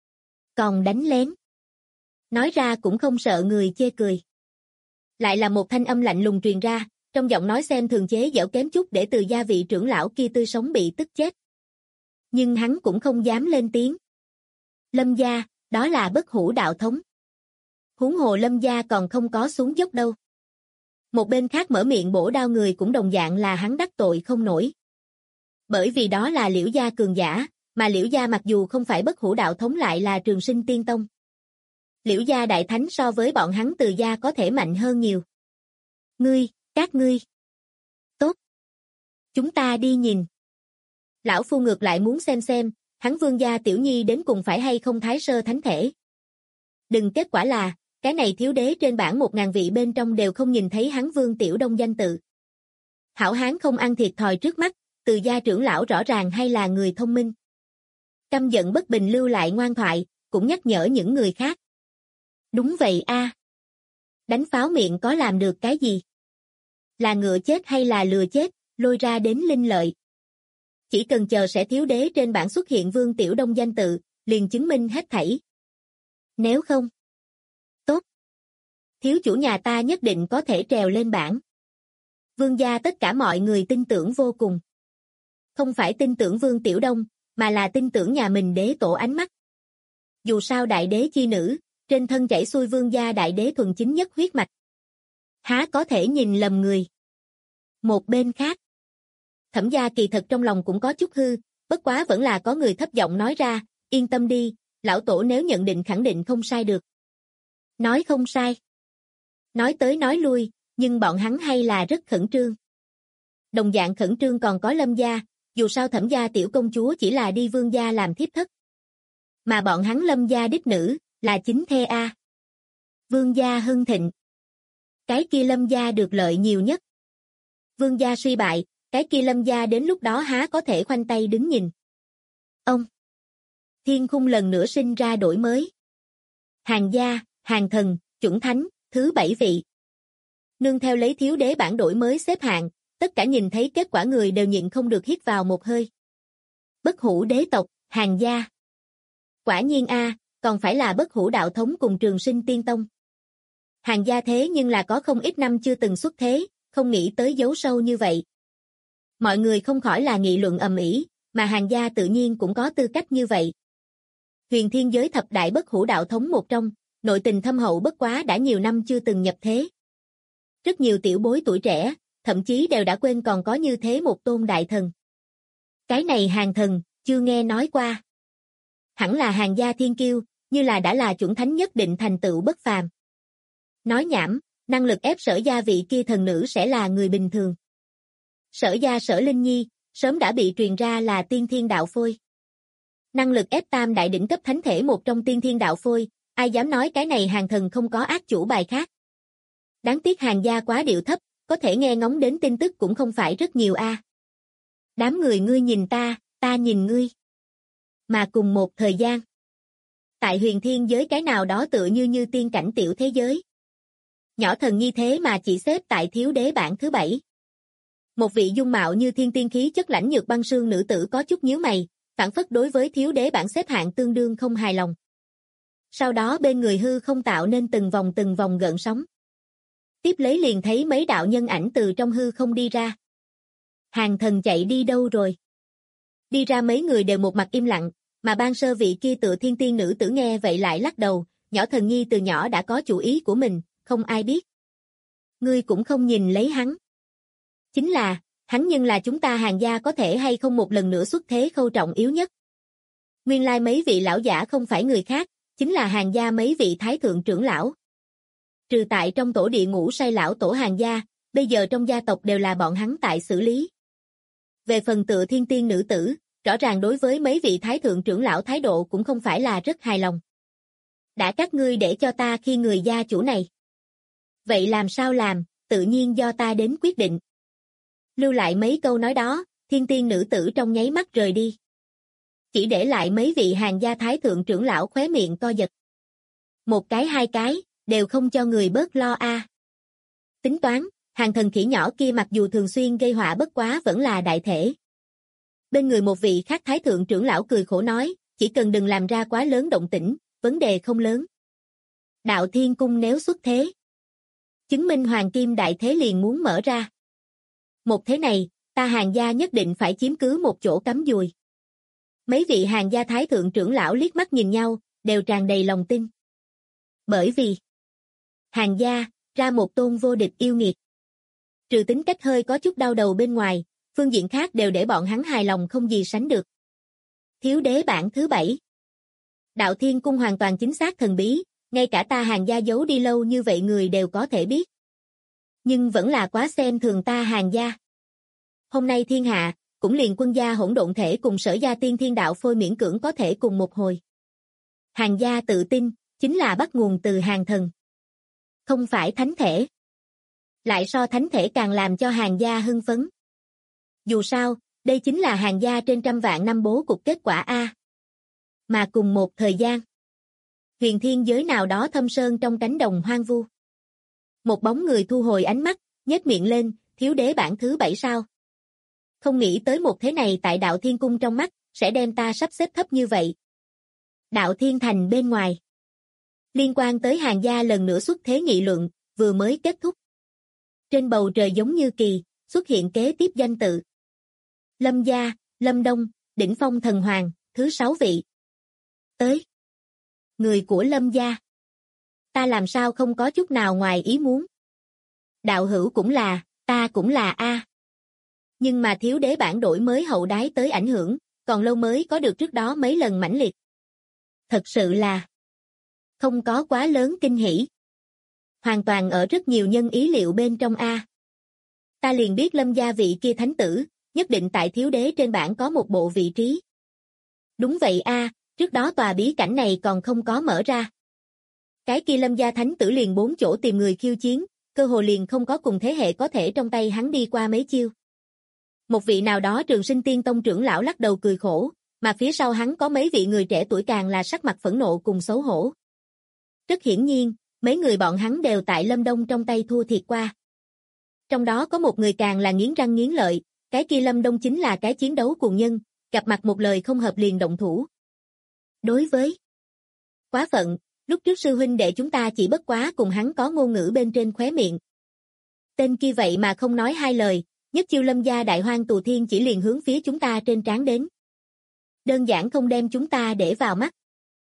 Còn đánh lén. Nói ra cũng không sợ người chê cười. Lại là một thanh âm lạnh lùng truyền ra, trong giọng nói xem thường chế giễu kém chút để từ gia vị trưởng lão kia tươi sống bị tức chết. Nhưng hắn cũng không dám lên tiếng. Lâm gia, đó là bất hủ đạo thống. Huống hồ Lâm gia còn không có xuống dốc đâu. Một bên khác mở miệng bổ đao người cũng đồng dạng là hắn đắc tội không nổi. Bởi vì đó là Liễu gia cường giả, mà Liễu gia mặc dù không phải bất hủ đạo thống lại là Trường Sinh Tiên Tông. Liễu gia đại thánh so với bọn hắn từ gia có thể mạnh hơn nhiều. Các ngươi. Tốt. Chúng ta đi nhìn. Lão phu ngược lại muốn xem, hắn Vương gia tiểu nhi đến cùng phải hay không thái sơ thánh thể. Đừng kết quả là, cái này thiếu đế trên bảng 1000 vị bên trong đều không nhìn thấy hắn Vương Tiểu Đông danh tự. Hảo hán không ăn thiệt thòi trước mắt, từ gia trưởng lão rõ ràng hay là người thông minh. Căm giận bất bình lưu lại ngoan thoại, cũng nhắc nhở những người khác. Đúng vậy a. Đánh pháo miệng có làm được cái gì? Là ngựa chết hay là lừa chết, lôi ra đến linh lợi. Chỉ cần chờ sẽ thiếu đế trên bảng xuất hiện Vương Tiểu Đông danh tự, liền chứng minh hết thảy. Nếu không. Tốt. Thiếu chủ nhà ta nhất định có thể trèo lên bảng. Vương gia tất cả mọi người tin tưởng vô cùng. Không phải tin tưởng Vương Tiểu Đông, mà là tin tưởng nhà mình đế tổ ánh mắt. Dù sao đại đế chi nữ, trên thân chảy xuôi Vương gia đại đế thuần chính nhất huyết mạch. Há có thể nhìn lầm người. Một bên khác. Thẩm gia kỳ thật trong lòng cũng có chút hư, bất quá vẫn là có người thấp giọng nói ra, yên tâm đi, lão tổ nếu nhận định khẳng định không sai được. Nói không sai. Nói tới nói lui, nhưng bọn hắn hay là rất khẩn trương. Đồng dạng khẩn trương còn có Lâm gia, dù sao Thẩm gia tiểu công chúa chỉ là đi Vương gia làm thiếp thất. Mà bọn hắn Lâm gia đích nữ, là chính thê a. Vương gia hưng thịnh. Cái kia Lâm gia được lợi nhiều nhất. Vương gia suy bại, cái kia Lâm gia đến lúc đó há có thể khoanh tay đứng nhìn. Ông. Thiên khung lần nữa sinh ra đổi mới. Hàng gia, hàng thần, chuẩn thánh, thứ 7 vị. Nương theo lấy thiếu đế bản đổi mới xếp hạng, tất cả nhìn thấy kết quả người đều nhịn không được hít vào một hơi. Bất hủ đế tộc, hàng gia. Quả nhiên a, còn phải là bất hủ đạo thống cùng Trường Sinh Tiên Tông. Hàng gia thế nhưng là có không ít năm chưa từng xuất thế, không nghĩ tới giấu sâu như vậy. Mọi người không khỏi là nghị luận ầm ĩ, mà hàng gia tự nhiên cũng có tư cách như vậy. Huyền Thiên giới thập đại bất hủ đạo thống một trong, nội tình thâm hậu bất quá đã nhiều năm chưa từng nhập thế. Rất nhiều tiểu bối tuổi trẻ, thậm chí đều đã quên còn có như thế một tôn đại thần. Cái này hàng thần, chưa nghe nói qua. Hẳn là hàng gia thiên kiêu, như là đã là chuẩn thánh nhất định thành tựu bất phàm. Nói nhảm, năng lực ép Sở gia vị kia thần nữ sẽ là người bình thường. Sở gia Sở Linh Nhi, sớm đã bị truyền ra là tiên thiên đạo phôi. Năng lực ép tam đại đỉnh cấp thánh thể một trong tiên thiên đạo phôi, ai dám nói cái này hàng thần không có ác chủ bài khác. Đáng tiếc hàng gia quá điệu thấp, có thể nghe ngóng đến tin tức cũng không phải rất nhiều a. Đám người ngươi nhìn ta, ta nhìn ngươi. Mà cùng một thời gian. Tại huyền thiên giới cái nào đó tựa như tiên cảnh tiểu thế giới. Nhỏ thần nhi thế mà chỉ xếp tại thiếu đế bảng thứ 7. Một vị dung mạo như thiên tiên khí chất lãnh nhược băng sương nữ tử có chút nhíu mày, phản phất đối với thiếu đế bảng xếp hạng tương đương không hài lòng. Sau đó bên người hư không tạo nên từng vòng gợn sóng. Tiếp lấy liền thấy mấy đạo nhân ảnh từ trong hư không đi ra. Hàng thần chạy đi đâu rồi? Đi ra mấy người đều một mặt im lặng, mà ban sơ vị kia tựa thiên tiên nữ tử nghe vậy lại lắc đầu, nhỏ thần nhi từ nhỏ đã có chủ ý của mình, không ai biết. Ngươi cũng không nhìn lấy hắn. Chính là, hắn nhưng là chúng ta Hàng gia có thể hay không một lần nữa xuất thế khâu trọng yếu nhất. Nguyên lai mấy vị lão giả không phải người khác, chính là Hàng gia mấy vị thái thượng trưởng lão. Trừ tại trong tổ địa ngủ say lão tổ Hàng gia, bây giờ trong gia tộc đều là bọn hắn tại xử lý. Về phần tựa thiên tiên nữ tử, rõ ràng đối với mấy vị thái thượng trưởng lão thái độ cũng không phải là rất hài lòng. Đã các ngươi để cho ta khi người gia chủ này. Vậy làm sao làm, tự nhiên do ta đến quyết định. Lưu lại mấy câu nói đó, thiên tiên nữ tử trong nháy mắt rời đi. Chỉ để lại mấy vị Hàng gia thái thượng trưởng lão khóe miệng co giật. Một cái hai cái, đều không cho người bớt lo a. Tính toán, Hàng thần khỉ nhỏ kia mặc dù thường xuyên gây họa bất quá vẫn là đại thể. Bên người một vị khác thái thượng trưởng lão cười khổ nói, chỉ cần đừng làm ra quá lớn động tĩnh, vấn đề không lớn. Đạo Thiên Cung nếu xuất thế, chứng minh hoàng kim đại thế liền muốn mở ra. Một thế này, ta Hàng gia nhất định phải chiếm cứ một chỗ cắm dùi. Mấy vị Hàng gia thái thượng trưởng lão liếc mắt nhìn nhau, đều tràn đầy lòng tin. Bởi vì Hàng gia ra một tôn vô địch yêu nghiệt. Trừ tính cách hơi có chút đau đầu bên ngoài, phương diện khác đều để bọn hắn hài lòng không gì sánh được. Thiếu đế bảng thứ 7. Đạo Thiên Cung hoàn toàn chính xác thần bí, ngay cả ta Hàng gia giấu đi lâu như vậy người đều có thể biết. Nhưng vẫn là quá xem thường ta Hàng gia. Hôm nay thiên hạ, cũng liền quân gia hỗn độn thể cùng sở gia tiên thiên đạo phôi miễn cưỡng có thể cùng một hồi. Hàng gia tự tin, chính là bắt nguồn từ Hàng thần. Không phải thánh thể. Lại so thánh thể càng làm cho Hàng gia hưng phấn. Dù sao, đây chính là Hàng gia trên trăm vạn năm bố cục kết quả A. Mà cùng một thời gian, huyền thiên giới nào đó thâm sơn trong cánh đồng hoang vu. Một bóng người thu hồi ánh mắt, nhếch miệng lên, thiếu đế bảng thứ 7 sao. Không nghĩ tới một thế này tại Đạo Thiên Cung trong mắt, sẽ đem ta sắp xếp thấp như vậy. Đạo Thiên Thành bên ngoài. Liên quan tới Hàng gia lần nữa xuất thế nghị luận, vừa mới kết thúc. Trên bầu trời giống như kỳ, xuất hiện kế tiếp danh tự. Lâm gia, Lâm Đông, đỉnh phong thần hoàng, thứ 6 vị. Tới. Người của Lâm gia. Ta làm sao không có chút nào ngoài ý muốn. Đạo hữu cũng là, ta cũng là A. Nhưng mà thiếu đế bản đổi mới hậu đái tới ảnh hưởng, còn lâu mới có được trước đó mấy lần mãnh liệt. Thật sự là không có quá lớn kinh hỉ. Hoàn toàn ở rất nhiều nhân ý liệu bên trong A. Ta liền biết Lâm gia vị kia thánh tử, nhất định tại thiếu đế trên bảng có một bộ vị trí. Đúng vậy A, trước đó tòa bí cảnh này còn không có mở ra. Cái kia Lâm gia thánh tử liền 4 chỗ tìm người khiêu chiến, cơ hồ liền không có cùng thế hệ có thể trong tay hắn đi qua mấy chiêu. Một vị nào đó Trường Sinh Tiên Tông trưởng lão lắc đầu cười khổ, mà phía sau hắn có mấy vị người trẻ tuổi càng là sắc mặt phẫn nộ cùng xấu hổ. Rất hiển nhiên, mấy người bọn hắn đều tại Lâm Đông trong tay thua thiệt qua. Trong đó có một người càng là nghiến răng nghiến lợi, cái kia Lâm Đông chính là cái chiến đấu cuồng nhân, gặp mặt một lời không hợp liền động thủ. Đối với quá phận, lúc trước sư huynh đệ chúng ta chỉ bất quá cùng hắn có ngôn ngữ bên trên khóe miệng. Tên kia vậy mà không nói hai lời, nhất chiêu Lâm gia đại hoang tù thiên chỉ liền hướng phía chúng ta trên trán đến. Đơn giản không đem chúng ta để vào mắt.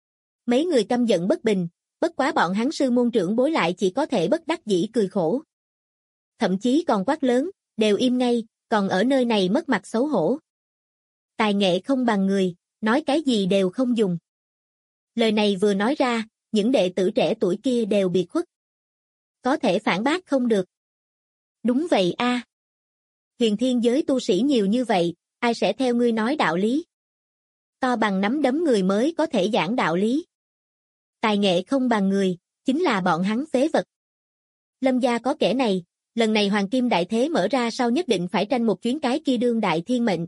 Mấy người căm giận bất bình, bất quá bọn hắn sư môn trưởng bối lại chỉ có thể bất đắc dĩ cười khổ. Thậm chí còn quát lớn, đều im ngay, còn ở nơi này mất mặt xấu hổ. Tài nghệ không bằng người, nói cái gì đều không dùng. Lời này vừa nói ra, những đệ tử trẻ tuổi kia đều biệt khuất. Có thể phản bác không được. Đúng vậy a. Huyền thiên giới tu sĩ nhiều như vậy, ai sẽ theo ngươi nói đạo lý? To bằng nắm đấm người mới có thể giảng đạo lý. Tài nghệ không bằng người, chính là bọn hắn phế vật. Lâm gia có kẻ này, lần này Hoàng Kim Đại Thế mở ra sau nhất định phải tranh một chuyến cái kia đương đại thiên mệnh.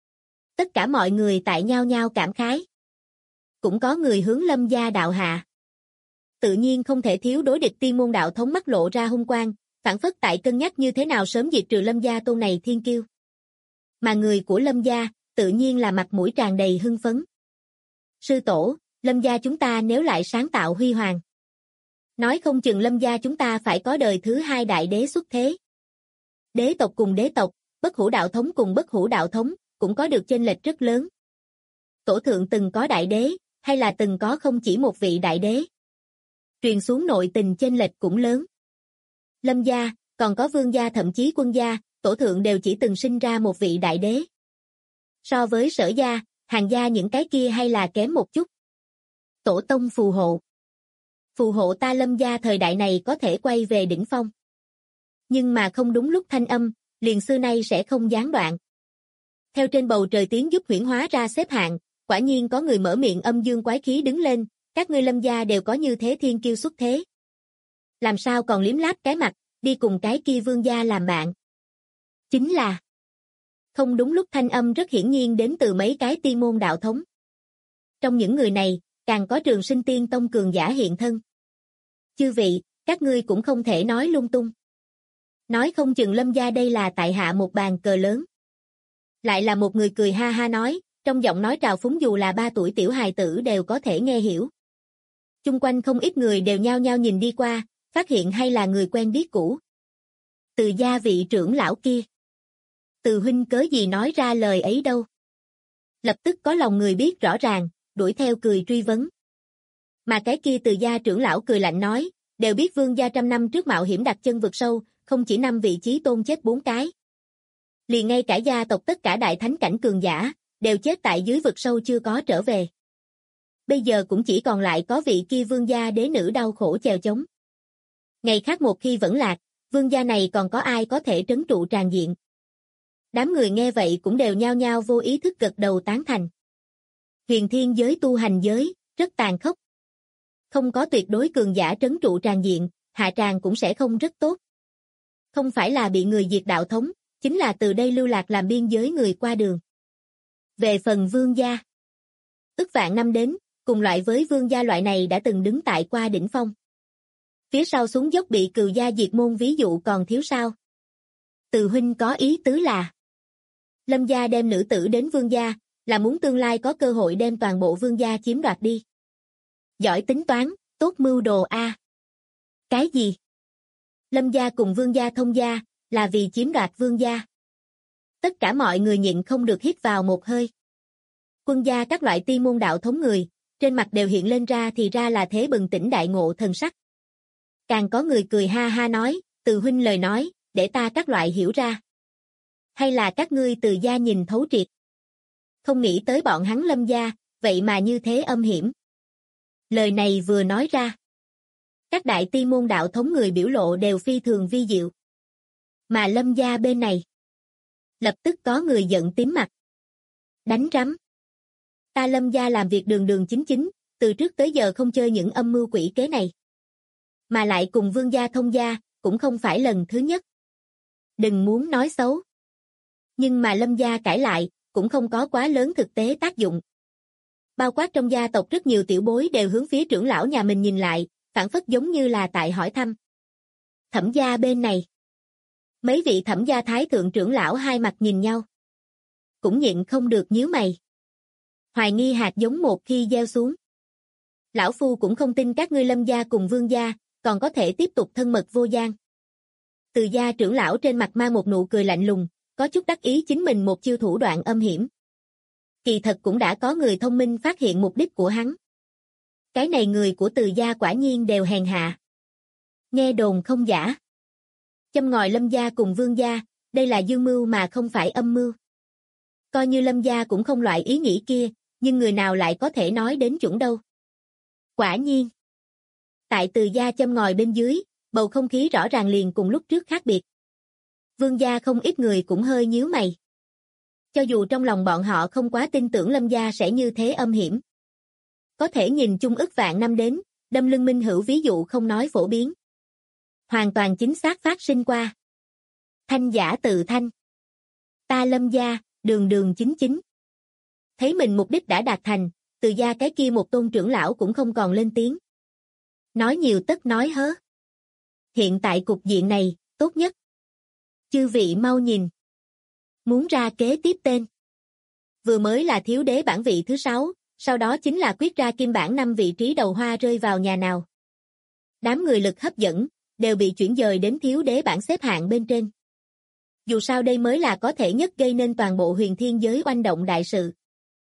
Tất cả mọi người tại nhao nhao cảm khái. Cũng có người hướng Lâm gia đạo hạ. tự nhiên không thể thiếu đối địch tiên môn đạo thống mắt lộ ra hung quang, phản phất tại cân nhắc như thế nào sớm diệt trừ Lâm gia tôn này thiên kiêu. Mà người của Lâm gia, tự nhiên là mặt mũi tràn đầy hưng phấn. Sư tổ, Lâm gia chúng ta nếu lại sáng tạo huy hoàng. Nói không chừng Lâm gia chúng ta phải có đời thứ hai đại đế xuất thế. Đế tộc cùng đế tộc, bất hủ đạo thống cùng bất hủ đạo thống, cũng có được chênh lệch rất lớn. Tổ thượng từng có đại đế, hay là từng có không chỉ một vị đại đế. Truyền xuống nội tình chênh lệch cũng lớn. Lâm gia, còn có vương gia thậm chí quân gia, tổ thượng đều chỉ từng sinh ra một vị đại đế. So với Sở gia, Hàn gia những cái kia hay là kém một chút. Tổ tông phù hộ. Phù hộ ta Lâm gia thời đại này có thể quay về đỉnh phong. Nhưng mà không đúng lúc thanh âm, liền xưa nay sẽ không gián đoạn. Theo trên bầu trời tiếng giúp huyễn hóa ra xếp hạng, quả nhiên có người mở miệng âm dương quái khí đứng lên, các ngươi Lâm gia đều có như thế thiên kiêu xuất thế. Làm sao còn liếm láp cái mặt, đi cùng cái kia vương gia làm bạn. Chính là không đúng lúc thanh âm rất hiển nhiên đến từ mấy cái tiên môn đạo thống. Trong những người này, càng có Trường Sinh Tiên Tông cường giả hiện thân. Chư vị, các ngươi cũng không thể nói lung tung. Nói không chừng Lâm gia đây là tại hạ một bàn cờ lớn. Lại là một người cười ha ha nói, trong giọng nói trào phúng dù là 3 tuổi tiểu hài tử đều có thể nghe hiểu. Chung quanh không ít người đều nhao nhao nhìn đi qua, phát hiện hay là người quen biết cũ. Từ gia vị trưởng lão kia. Từ huynh cớ gì nói ra lời ấy đâu. Lập tức có lòng người biết rõ ràng, đuổi theo cười truy vấn. Mà cái kia từ gia trưởng lão cười lạnh nói, đều biết vương gia 100 năm trước mạo hiểm đặt chân vực sâu, không chỉ 5 vị chí tôn chết 4 cái. Liền ngay cả gia tộc tất cả đại thánh cảnh cường giả, đều chết tại dưới vực sâu chưa có trở về. Bây giờ cũng chỉ còn lại có vị kia vương gia đế nữ đau khổ chèo chống. Ngày khác một khi vẫn lạc, vương gia này còn có ai có thể trấn trụ tràn diện. Đám người nghe vậy cũng đều nhao nhao vô ý thức gật đầu tán thành. Huyền thiên giới tu hành giới, rất tàn khốc. Không có tuyệt đối cường giả trấn trụ tràn diện, hạ tràng cũng sẽ không rất tốt. Không phải là bị người diệt đạo thống, chính là từ đây lưu lạc làm biên giới người qua đường. Về phần vương gia, ức vạn năm đến, cùng loại với vương gia loại này đã từng đứng tại qua đỉnh phong. Phía sau xuống dốc bị cừu gia diệt môn ví dụ còn thiếu sao. Từ huynh có ý tứ là Lâm gia đem nữ tử đến vương gia, là muốn tương lai có cơ hội đem toàn bộ vương gia chiếm đoạt đi. Giỏi tính toán, tốt mưu đồ a. Cái gì? Lâm gia cùng vương gia thông gia, là vì chiếm đoạt vương gia. Tất cả mọi người nhịn không được hít vào một hơi. Quân gia các loại tiên môn đạo thống người, trên mặt đều hiện lên ra thì ra là thế bừng tỉnh đại ngộ thần sắc. Càng có người cười ha ha nói, Từ huynh lời nói, để ta các loại hiểu ra. Hay là các ngươi Từ gia nhìn thấu triệt. Không nghĩ tới bọn hắn Lâm gia, vậy mà như thế âm hiểm. Lời này vừa nói ra. Các đại tiên môn đạo thống người biểu lộ đều phi thường vi diệu. Mà Lâm gia bên này. Lập tức có người giận tím mặt. Đánh rắm. Ta Lâm gia làm việc đường đường chính chính, từ trước tới giờ không chơi những âm mưu quỷ kế này. Mà lại cùng vương gia thông gia, cũng không phải lần thứ nhất. Đừng muốn nói xấu. Nhưng mà Lâm gia cãi lại, cũng không có quá lớn thực tế tác dụng. Bao quát trong gia tộc rất nhiều tiểu bối đều hướng phía trưởng lão nhà mình nhìn lại, phản phất giống như là tại hỏi thăm. Thẩm gia bên này. Mấy vị Thẩm gia thái thượng trưởng lão hai mặt nhìn nhau. Cũng nhịn không được nhíu mày. Hoài nghi hạt giống một khi gieo xuống. Lão phu cũng không tin các ngươi Lâm gia cùng vương gia, còn có thể tiếp tục thân mật vô gian. Từ gia trưởng lão trên mặt mang một nụ cười lạnh lùng, có chút đắc ý chính mình một chiêu thủ đoạn âm hiểm. Kỳ thật cũng đã có người thông minh phát hiện mục đích của hắn. Cái này người của Từ gia quả nhiên đều hèn hạ. Nghe đồn không giả. Châm ngòi Lâm gia cùng vương gia, đây là dương mưu mà không phải âm mưu. Coi như Lâm gia cũng không loại ý nghĩ kia, nhưng người nào lại có thể nói đến chuẩn đâu. Quả nhiên. Tại Từ gia châm ngòi bên dưới, bầu không khí rõ ràng liền cùng lúc trước khác biệt. Vương gia không ít người cũng hơi nhíu mày. Cho dù trong lòng bọn họ không quá tin tưởng Lâm gia sẽ như thế âm hiểm. Có thể nhìn chung ức vạn năm đến, đâm lưng minh hữu ví dụ không nói phổ biến. Hoàn toàn chính xác phát sinh qua. Thanh giả tự thanh. Ta Lâm gia, đường đường chính chính. Thấy mình mục đích đã đạt thành, Từ gia cái kia một tôn trưởng lão cũng không còn lên tiếng. Nói nhiều tất nói hớ. Hiện tại cục diện này, tốt nhất. Chư vị mau nhìn. Muốn ra kế tiếp tên. Vừa mới là thiếu đế bản vị thứ 6, sau đó chính là quyết ra kim bản 5 vị trí đầu hoa rơi vào nhà nào. Đám người lực hấp dẫn, đều bị chuyển dời đến thiếu đế bản xếp hạng bên trên. Dù sao đây mới là có thể nhất gây nên toàn bộ huyền thiên giới oanh động đại sự.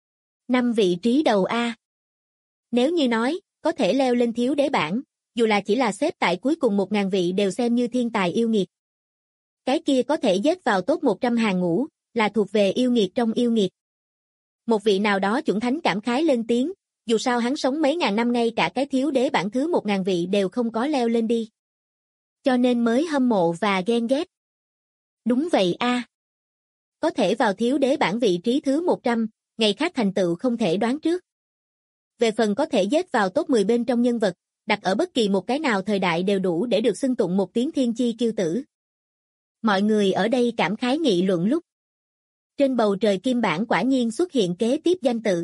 5 vị trí đầu A. Nếu như nói, có thể leo lên thiếu đế bản, dù là chỉ là xếp tại cuối cùng 1.000 vị đều xem như thiên tài yêu nghiệt. Cái kia có thể dết vào top 100 hàng ngũ, là thuộc về yêu nghiệt trong yêu nghiệt. Một vị nào đó chuẩn thánh cảm khái lên tiếng, dù sao hắn sống mấy ngàn năm ngay cả cái thiếu đế bản thứ 1.000 vị đều không có leo lên đi. Cho nên mới hâm mộ và ghen ghét. Đúng vậy a. Có thể vào thiếu đế bản vị trí thứ 100, ngày khác thành tựu không thể đoán trước. Về phần có thể dết vào top 10 bên trong nhân vật, đặt ở bất kỳ một cái nào thời đại đều đủ để được xưng tụng một tiếng thiên chi kiêu tử. Mọi người ở đây cảm khái nghị luận lúc. Trên bầu trời kim bản quả nhiên xuất hiện kế tiếp danh tự.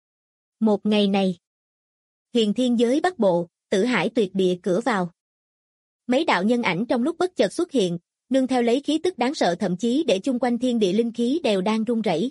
Một ngày này, huyền thiên giới Bắc Bộ, Tử Hải tuyệt địa cửa vào. Mấy đạo nhân ảnh trong lúc bất chợt xuất hiện, nương theo lấy khí tức đáng sợ thậm chí để chung quanh thiên địa linh khí đều đang rung rẩy.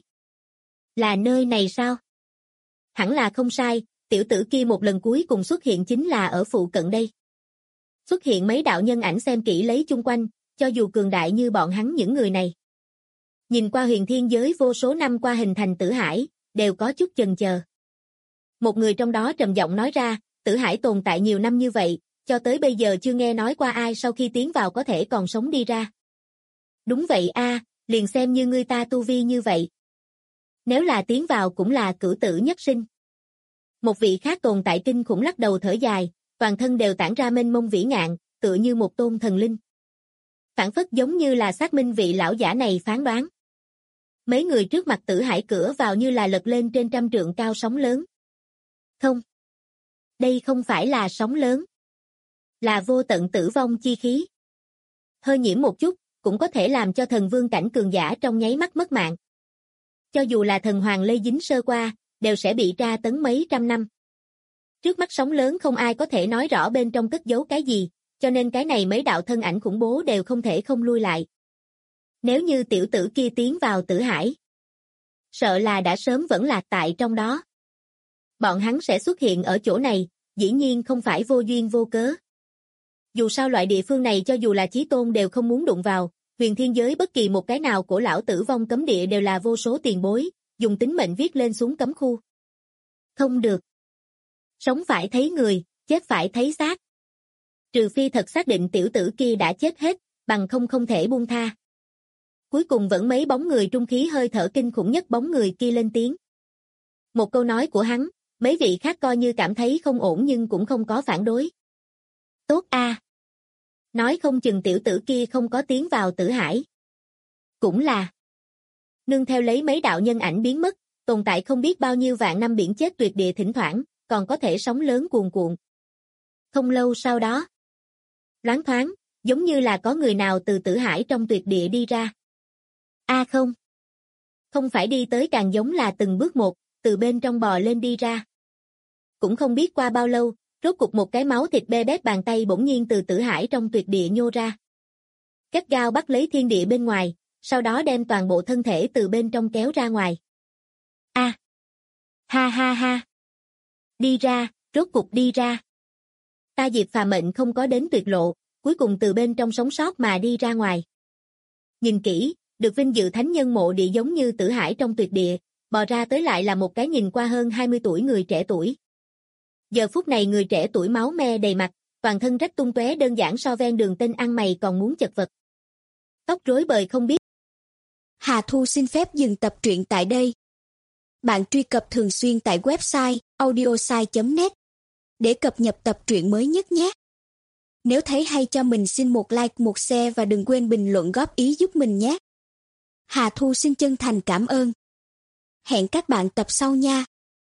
Là nơi này sao? Hẳn là không sai, tiểu tử kia một lần cuối cùng xuất hiện chính là ở phụ cận đây. Xuất hiện mấy đạo nhân ảnh xem kỹ lấy chung quanh, cho dù cường đại như bọn hắn những người này. Nhìn qua huyền thiên giới vô số năm qua hình thành Tử Hải, đều có chút chần chờ. Một người trong đó trầm giọng nói ra, Tử Hải tồn tại nhiều năm như vậy, cho tới bây giờ chưa nghe nói qua ai sau khi tiến vào có thể còn sống đi ra. Đúng vậy a, liền xem như người ta tu vi như vậy. Nếu là tiến vào cũng là cửu tử nhất sinh. Một vị khác tồn tại kinh khủng lắc đầu thở dài, toàn thân đều tản ra mênh mông vĩ ngạn, tựa như một tôn thần linh. Phản phất giống như là xác minh vị lão giả này phán đoán. Mấy người trước mặt Tử Hải cửa vào như là lật lên trên 100 trượng cao sóng lớn. Không. Đây không phải là sóng lớn. Là vô tận tử vong chi khí. Hơi nhiễm một chút, cũng có thể làm cho thần vương cảnh cường giả trong nháy mắt mất mạng. Cho dù là thần hoàng lây dính sơ qua, đều sẽ bị tra tấn mấy trăm năm. Trước mắt sóng lớn không ai có thể nói rõ bên trong cất giấu cái gì, cho nên cái này mấy đạo thân ảnh khủng bố đều không thể không lui lại. Nếu như tiểu tử kia tiến vào Tử Hải, sợ là đã sớm vẫn lạc tại trong đó. Bọn hắn sẽ xuất hiện ở chỗ này, dĩ nhiên không phải vô duyên vô cớ. Dù sao loại địa phương này cho dù là chí tôn đều không muốn đụng vào, huyền thiên giới bất kỳ một cái nào cổ lão tử vong cấm địa đều là vô số tiền bối, dùng tính mệnh viết lên xuống cấm khu. Không được. Sống phải thấy người, chết phải thấy xác. Trừ phi thật xác định tiểu tử kia đã chết hết, bằng không thể buông tha. Cuối cùng vẫn mấy bóng người trung khí hơi thở kinh khủng nhất bóng người kia lên tiếng. Một câu nói của hắn, mấy vị khác coi như cảm thấy không ổn nhưng cũng không có phản đối. Tốt a. Nói không chừng tiểu tử kia không có tiến vào Tử Hải. Cũng là. Nương theo lấy mấy đạo nhân ảnh biến mất, tồn tại không biết bao nhiêu vạn năm biển chết tuyệt địa thỉnh thoảng, còn có thể sóng lớn cuồn cuộn. Không lâu sau đó, loáng thoáng, giống như là có người nào từ Tử Hải trong tuyệt địa đi ra. A không. Không phải đi tới càng giống là từng bước một, từ bên trong bò lên đi ra. Cũng không biết qua bao lâu, rốt cục một cái máu thịt bê bết bàn tay bỗng nhiên từ Tử Hải trong tuyệt địa nhô ra. Gắt gao bắt lấy thiên địa bên ngoài, sau đó đem toàn bộ thân thể từ bên trong kéo ra ngoài. A. Ha ha ha. Đi ra, rốt cục đi ra. Ta Diệp Phàm mệnh không có đến tuyệt lộ, cuối cùng từ bên trong sống sót mà đi ra ngoài. Nhìn kỹ, được vinh dự thánh nhân mộ địa giống như Tử Hải trong tuyệt địa, bò ra tới lại là một cái nhìn qua hơn 20 tuổi người trẻ tuổi. Giờ phút này người trẻ tuổi máu me đầy mặt, toàn thân rách tung tóe đơn giản so ven đường tên ăn mày còn muốn chật vật. Tóc rối bời không biết. Hà Thu xin phép dừng tập truyện tại đây. Bạn truy cập thường xuyên tại website audiosai.net để cập nhật tập truyện mới nhất nhé. Nếu thấy hay cho mình xin một like, một share và đừng quên bình luận góp ý giúp mình nhé. Hà Thu xin chân thành cảm ơn. Hẹn các bạn tập sau nha.